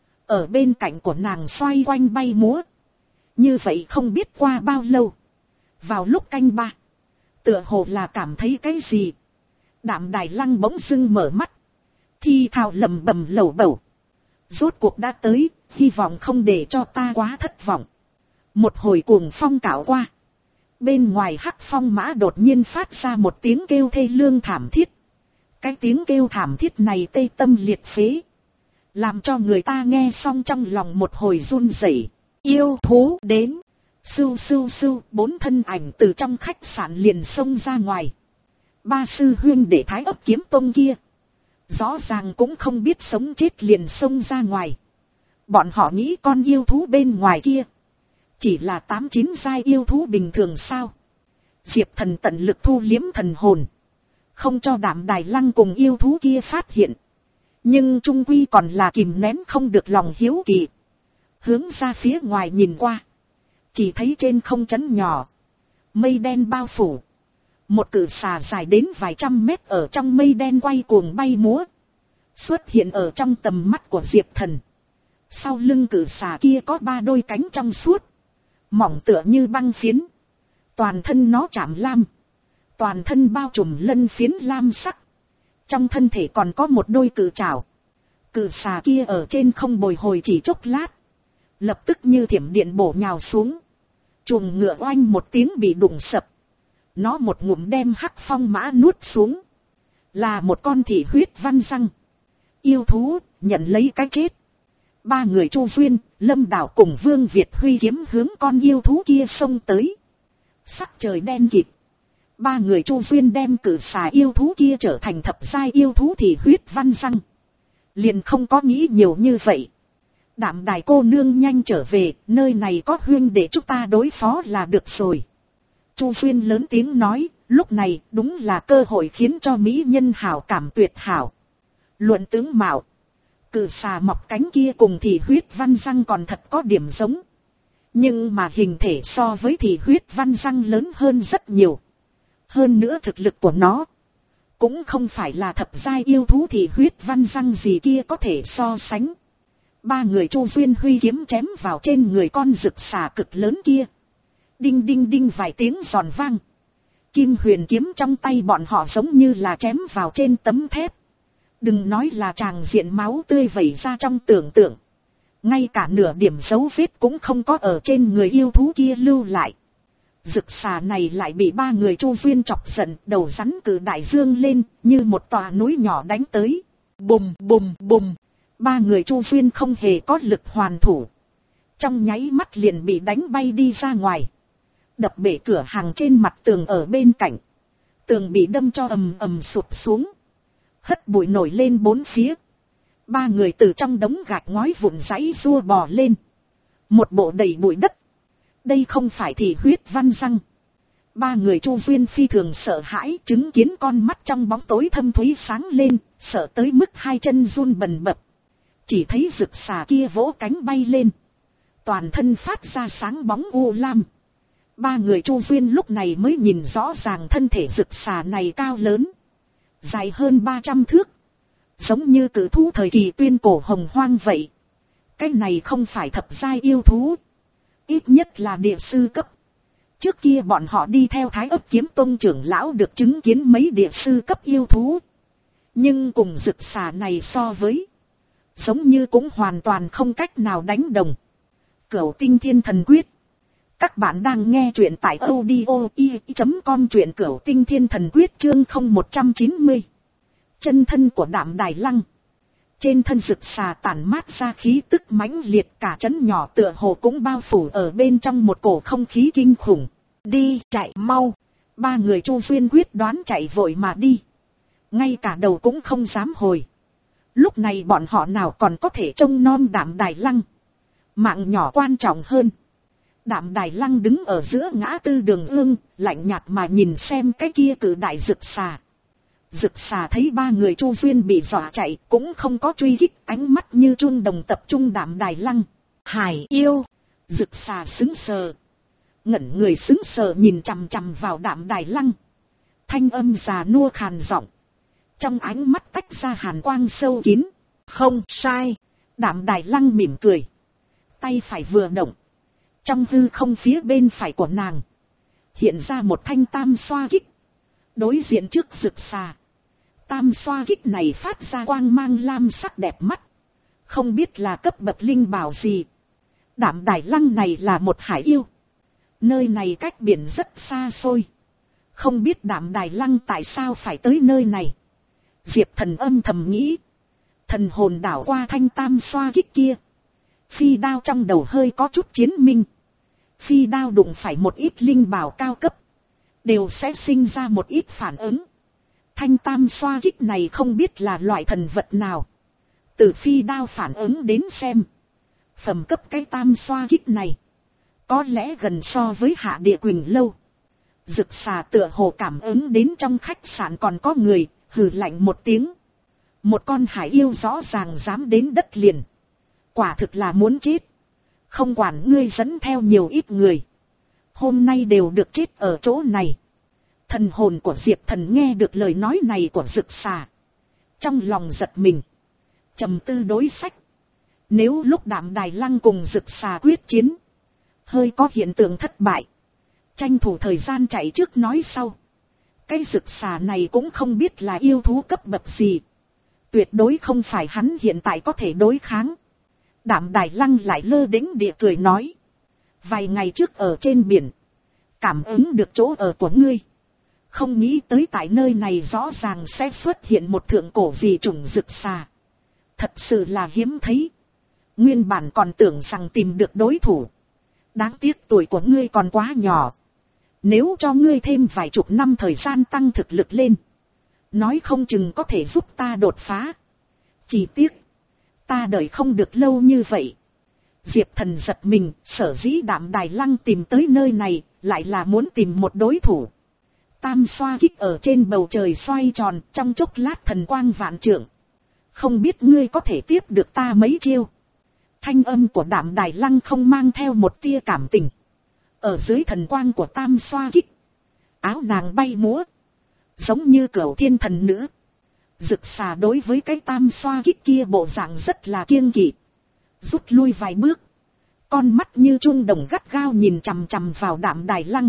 Speaker 1: ở bên cạnh của nàng xoay quanh bay múa. Như vậy không biết qua bao lâu. Vào lúc canh ba, tựa hồ là cảm thấy cái gì, Đạm Đài Lăng bỗng dưng mở mắt, thi thào lầm bầm lẩu bẩu. Rốt cuộc đã tới, hy vọng không để cho ta quá thất vọng. Một hồi cuồng phong cảo qua. Bên ngoài Hắc Phong mã đột nhiên phát ra một tiếng kêu thê lương thảm thiết. Cái tiếng kêu thảm thiết này tê tâm liệt phế, làm cho người ta nghe xong trong lòng một hồi run rẩy. Yêu thú đến. Sưu sưu sưu, bốn thân ảnh từ trong khách sạn liền xông ra ngoài. Ba sư huynh để Thái Ấp Kiếm Tông kia, rõ ràng cũng không biết sống chết liền xông ra ngoài. Bọn họ nghĩ con yêu thú bên ngoài kia chỉ là tám chín giai yêu thú bình thường sao? Diệp Thần tận lực thu liếm thần hồn, không cho Đạm Đài Lăng cùng yêu thú kia phát hiện. Nhưng trung quy còn là kìm nén không được lòng hiếu kỳ. Hướng ra phía ngoài nhìn qua, chỉ thấy trên không trấn nhỏ, mây đen bao phủ. Một cự xà dài đến vài trăm mét ở trong mây đen quay cuồng bay múa, xuất hiện ở trong tầm mắt của Diệp Thần. Sau lưng cự xà kia có ba đôi cánh trong suốt, mỏng tựa như băng phiến. Toàn thân nó chạm lam, toàn thân bao trùm lân phiến lam sắc. Trong thân thể còn có một đôi cự trảo. Cự xà kia ở trên không bồi hồi chỉ chốc lát, lập tức như thiểm điện bổ nhào xuống. Chuồng ngựa oanh một tiếng bị đụng sập. Nó một ngụm đem Hắc Phong mã nuốt xuống. Là một con thị huyết văn răng. Yêu thú, nhận lấy cái chết. Ba người Chu Duyên, Lâm Đảo cùng Vương Việt Huy kiếm hướng con yêu thú kia xông tới. Sắc trời đen kịt. Ba người Chu Duyên đem cử xà yêu thú kia trở thành thập giai yêu thú thị huyết văn răng. Liền không có nghĩ nhiều như vậy. Đạm Đài cô nương nhanh trở về, nơi này có huynh để chúng ta đối phó là được rồi. Chu Duyên lớn tiếng nói, lúc này đúng là cơ hội khiến cho mỹ nhân hảo cảm tuyệt hảo. Luận tướng mạo, cự xà mọc cánh kia cùng thị huyết văn răng còn thật có điểm giống. Nhưng mà hình thể so với thị huyết văn răng lớn hơn rất nhiều. Hơn nữa thực lực của nó cũng không phải là thập giai yêu thú thị huyết văn răng gì kia có thể so sánh. Ba người Chu Duyên Huy kiếm chém vào trên người con rực xà cực lớn kia. Đinh đinh đinh vài tiếng giòn vang. Kim huyền kiếm trong tay bọn họ giống như là chém vào trên tấm thép. Đừng nói là tràng diện máu tươi vẩy ra trong tưởng tượng. Ngay cả nửa điểm dấu vết cũng không có ở trên người yêu thú kia lưu lại. Rực xà này lại bị ba người Chu Duyên chọc giận, đầu rắn cử đại dương lên như một tòa núi nhỏ đánh tới. Bùm bùm bùm. Ba người Chu Duyên không hề có lực hoàn thủ. Trong nháy mắt liền bị đánh bay đi ra ngoài. Đập bể cửa hàng trên mặt tường ở bên cạnh. Tường bị đâm cho ầm ầm sụp xuống. Hất bụi nổi lên bốn phía. Ba người từ trong đống gạch ngói vụn giãy giụa bò lên. Một bộ đầy bụi đất. Đây không phải thị huyết văn răng. Ba người Chu Duyên phi thường sợ hãi, chứng kiến con mắt trong bóng tối thâm thúy sáng lên, sợ tới mức hai chân run bần bật. Chỉ thấy rực xà kia vỗ cánh bay lên, toàn thân phát ra sáng bóng u lam. Ba người Chu Duyên lúc này mới nhìn rõ ràng thân thể rực xà này cao lớn, dài hơn ba trăm thước, giống như cự thú thời kỳ tuyên cổ hồng hoang vậy. Cái này không phải thập giai yêu thú, ít nhất là địa sư cấp. Trước kia bọn họ đi theo Thái Ấp Kiếm Tông trưởng lão được chứng kiến mấy địa sư cấp yêu thú, nhưng cùng rực xà này so với, giống như cũng hoàn toàn không cách nào đánh đồng. Cửu Tinh Thiên Thần Quyết. Các bạn đang nghe truyện tại audio i chấm com, truyện Cửu Tinh Thiên Thần Quyết chương không một trăm chín mươi. Chân thân của Đạm Đài Lăng. Trên thân rực xà tản mát ra khí tức mãnh liệt, cả trấn nhỏ tựa hồ cũng bao phủ ở bên trong một cổ không khí kinh khủng. Đi, chạy mau. Ba người Chu Duyên quyết đoán chạy vội mà đi, ngay cả đầu cũng không dám hồi. Lúc này bọn họ nào còn có thể trông nom Đạm Đài Lăng, mạng nhỏ quan trọng hơn. Đạm Đài Lăng đứng ở giữa ngã tư đường ương, lạnh nhạt mà nhìn xem cái kia cự đại rực xà. Rực xà thấy ba người Chu Duyên bị dọa chạy, cũng không có truy kích, ánh mắt như chuông đồng tập trung Đạm Đài Lăng. Hải yêu. Rực xà sững sờ, ngẩn người sững sờ nhìn chằm chằm vào Đạm Đài Lăng. Thanh âm già nua khàn giọng, trong ánh mắt tách ra hàn quang sâu kín. Không sai. Đạm Đài Lăng mỉm cười, tay phải vừa động, trong hư không phía bên phải của nàng hiện ra một thanh tam xoa kích, đối diện trước rực xà. Tam xoa kích này phát ra quang mang lam sắc đẹp mắt, không biết là cấp bậc linh bảo gì. Đạm Đài Lăng này là một hải yêu, nơi này cách biển rất xa xôi, không biết Đạm Đài Lăng tại sao phải tới nơi này. Diệp Thần âm thầm nghĩ, thần hồn đảo qua thanh tam xoa kích kia, phi đao trong đầu hơi có chút chiến minh. Phi đao đụng phải một ít linh bảo cao cấp, đều sẽ sinh ra một ít phản ứng. Thanh tam xoa kích này không biết là loại thần vật nào, từ phi đao phản ứng đến xem, phẩm cấp cái tam xoa kích này có lẽ gần so với Hạ Địa Quỳnh Lâu. Rực xà tựa hồ cảm ứng đến trong khách sạn còn có người, hừ lạnh một tiếng. Một con hải yêu rõ ràng dám đến đất liền, quả thực là muốn chết. Không quản ngươi dẫn theo nhiều ít người, hôm nay đều được chết ở chỗ này. Thần hồn của Diệp Thần nghe được lời nói này của rực xà, trong lòng giật mình, trầm tư đối sách. Nếu lúc Đạm Đài Lăng cùng rực xà quyết chiến, hơi có hiện tượng thất bại, tranh thủ thời gian chạy trước nói sau. Cái rực xà này cũng không biết là yêu thú cấp bậc gì, tuyệt đối không phải hắn hiện tại có thể đối kháng. Đạm Đài Lăng lại lơ đễnh địa cười nói, vài ngày trước ở trên biển, cảm ứng được chỗ ở của ngươi, không nghĩ tới tại nơi này rõ ràng sẽ xuất hiện một thượng cổ dị chủng rực xà, thật sự là hiếm thấy. Nguyên bản còn tưởng rằng tìm được đối thủ, đáng tiếc tuổi của ngươi còn quá nhỏ, nếu cho ngươi thêm vài chục năm thời gian tăng thực lực lên, nói không chừng có thể giúp ta đột phá. Chỉ tiếc ta đợi không được lâu như vậy. Diệp Thần giật mình, sở dĩ Đạm Đài Lăng tìm tới nơi này, lại là muốn tìm một đối thủ. Tam xoa kích ở trên bầu trời xoay tròn, trong chốc lát thần quang vạn trượng. Không biết ngươi có thể tiếp được ta mấy chiêu. Thanh âm của Đạm Đài Lăng không mang theo một tia cảm tình. Ở dưới thần quang của tam xoa kích, áo nàng bay múa, giống như Cửu Thiên Thần Nữ. Rực xà đối với cái tam xoa kích kia bộ dạng rất là kiêng kỵ, rút lui vài bước, con mắt như chuông đồng gắt gao nhìn chằm chằm vào Đạm Đài Lăng,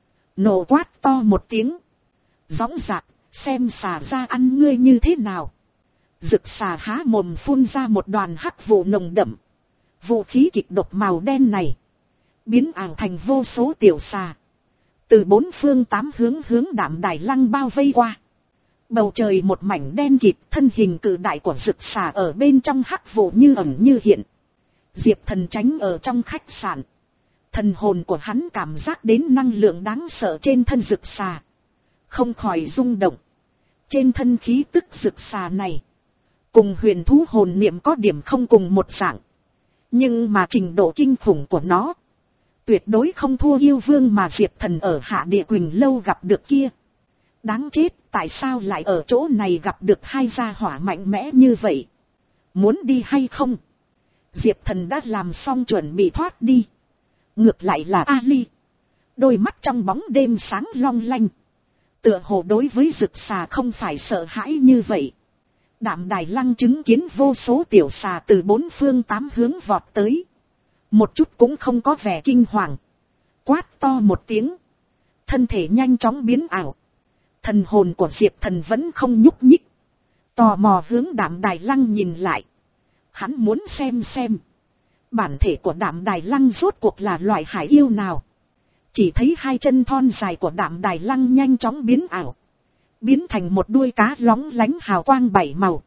Speaker 1: nổ quát to một tiếng, dõng dạc, xem xà ra ăn ngươi như thế nào. Rực xà há mồm phun ra một đoàn hắc vụ nồng đậm, vũ khí kịch độc màu đen này biến ảo thành vô số tiểu xà, từ bốn phương tám hướng hướng Đạm Đài Lăng bao vây qua. Bầu trời một mảnh đen kịt, thân hình cự đại của rực xà ở bên trong hắc vụ như ẩn như hiện. Diệp Thần tránh ở trong khách sạn, thần hồn của hắn cảm giác đến năng lượng đáng sợ trên thân rực xà, không khỏi rung động. Trên thân khí tức rực xà này, cùng huyền thú hồn niệm có điểm không cùng một dạng, nhưng mà trình độ kinh khủng của nó, Tuyệt đối không thua yêu vương mà Diệp Thần ở Hạ Địa Quỳnh lâu gặp được kia. Đáng chết, tại sao lại ở chỗ này gặp được hai gia hỏa mạnh mẽ như vậy? Muốn đi hay không? Diệp Thần đã làm xong chuẩn bị thoát đi. Ngược lại là Ali. Đôi mắt trong bóng đêm sáng long lanh. Tựa hồ đối với rực xà không phải sợ hãi như vậy. Đạm Đài Lăng chứng kiến vô số tiểu xà từ bốn phương tám hướng vọt tới. Một chút cũng không có vẻ kinh hoàng. Quát to một tiếng. Thân thể nhanh chóng biến ảo. Thần hồn của Diệp Thần vẫn không nhúc nhích. Tò mò hướng Đạm Đài Lăng nhìn lại. Hắn muốn xem xem. Bản thể của Đạm Đài Lăng rốt cuộc là loại hải yêu nào. Chỉ thấy hai chân thon dài của Đạm Đài Lăng nhanh chóng biến ảo. Biến thành một đuôi cá lóng lánh hào quang bảy màu.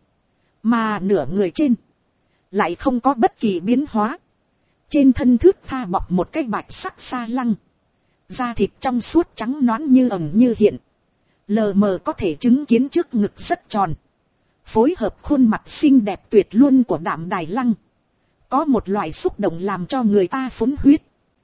Speaker 1: Mà nửa người trên. Lại không có bất kỳ biến hóa. Trên thân thước tha bọc một cái bạch sắc sa lăng. Da thịt trong suốt trắng nõn như ẩn như hiện. Lờ mờ có thể chứng kiến trước ngực rất tròn. Phối hợp khuôn mặt xinh đẹp tuyệt luôn của Đạm Đài Lăng. Có một loại xúc động làm cho người ta phun huyết.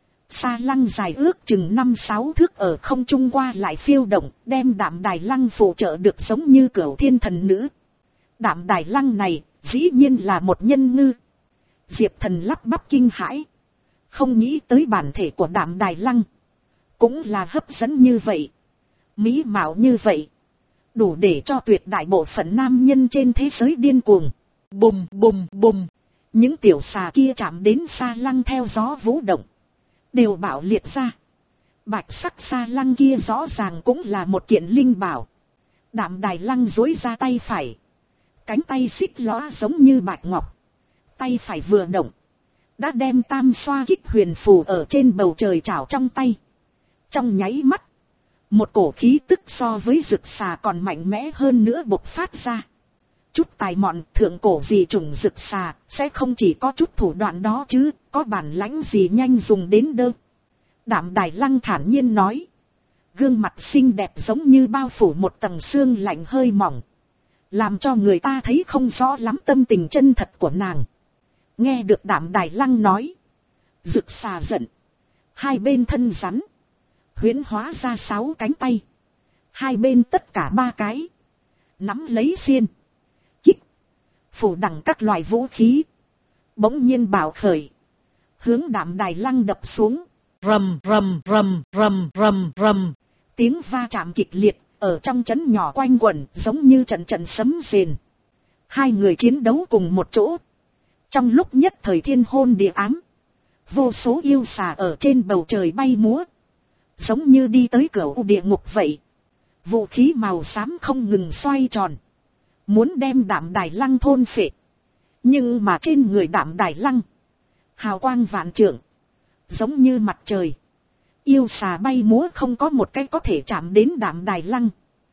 Speaker 1: Sa lăng dài ước chừng năm sáu thước ở không trung qua lại phiêu động, đem Đạm Đài Lăng phụ trợ được giống như cửu thiên thần nữ. Đạm Đài Lăng này, dĩ nhiên là một nhân ngư. Diệp Thần lắp bắp kinh hãi. Không nghĩ tới bản thể của Đạm Đài Lăng. Cũng là hấp dẫn như vậy. Mỹ mạo như vậy. Đủ để cho tuyệt đại bộ phận nam nhân trên thế giới điên cuồng. Bùm bùm bùm. Những tiểu xà kia chạm đến sa lăng theo gió vũ động. Đều bạo liệt ra. Bạch sắc sa lăng kia rõ ràng cũng là một kiện linh bảo. Đạm Đài Lăng duỗi ra tay phải. Cánh tay xích lõa giống như bạch ngọc. Tay phải vừa động. Đã đem tam xoa kích huyền phù ở trên bầu trời chảo trong tay. Trong nháy mắt. Một cổ khí tức so với rực xà còn mạnh mẽ hơn nữa bộc phát ra. Chút tài mọn thượng cổ gì trùng rực xà, sẽ không chỉ có chút thủ đoạn đó chứ, có bản lãnh gì nhanh dùng đến đâu. Đạm Đài Lăng thản nhiên nói. Gương mặt xinh đẹp giống như bao phủ một tầng sương lạnh hơi mỏng. Làm cho người ta thấy không rõ lắm tâm tình chân thật của nàng. Nghe được Đạm Đài Lăng nói. Rực xà giận. Hai bên thân rắn. Huyễn hóa ra sáu cánh tay. Hai bên tất cả ba cái. Nắm lấy xiên. Kích. Phủ đằng các loại vũ khí. Bỗng nhiên bạo khởi. Hướng Đạm Đài Lăng đập xuống. Rầm rầm rầm rầm rầm rầm. Tiếng va chạm kịch liệt. Ở trong trấn nhỏ quanh quẩn giống như trận trận sấm rền. Hai người chiến đấu cùng một chỗ. Trong lúc nhất thời thiên hôn địa ám. Vô số yêu xà ở trên bầu trời bay múa. Giống như đi tới cửa địa ngục vậy. Vũ khí màu xám không ngừng xoay tròn. Muốn đem Đạm Đài Lăng thôn phệ. Nhưng mà trên người Đạm Đài Lăng. Hào quang vạn trượng. Giống như mặt trời. Yêu xà bay múa không có một cái có thể chạm đến Đạm Đài Lăng.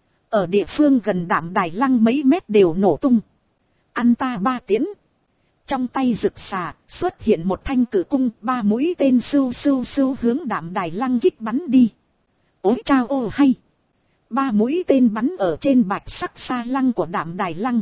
Speaker 1: Ở địa phương gần Đạm Đài Lăng mấy mét đều nổ tung. Ăn ta ba tiến. Trong tay rực xà xuất hiện một thanh cử cung, ba mũi tên sưu sưu sưu hướng Đạm Đài Lăng kích bắn đi. Ôi chao ô hay. Ba mũi tên bắn ở trên bạch sắc sa lăng của Đạm Đài Lăng.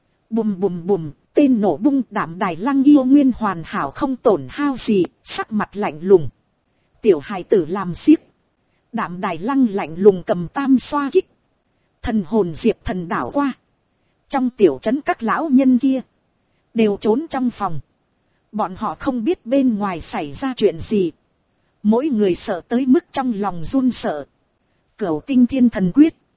Speaker 1: Bùm bùm bùm, tên nổ bung. Đạm Đài Lăng yêu nguyên hoàn hảo không tổn hao gì, sắc mặt lạnh lùng. Tiểu hài tử làm xiếc. Đạm Đài Lăng lạnh lùng cầm tam xoa kích. Thần hồn Diệp Thần đảo qua. Trong tiểu trấn các lão nhân kia. Đều trốn trong phòng. Bọn họ không biết bên ngoài xảy ra chuyện gì. Mỗi người sợ tới mức trong lòng run sợ. Cửu tinh thiên thần quyết.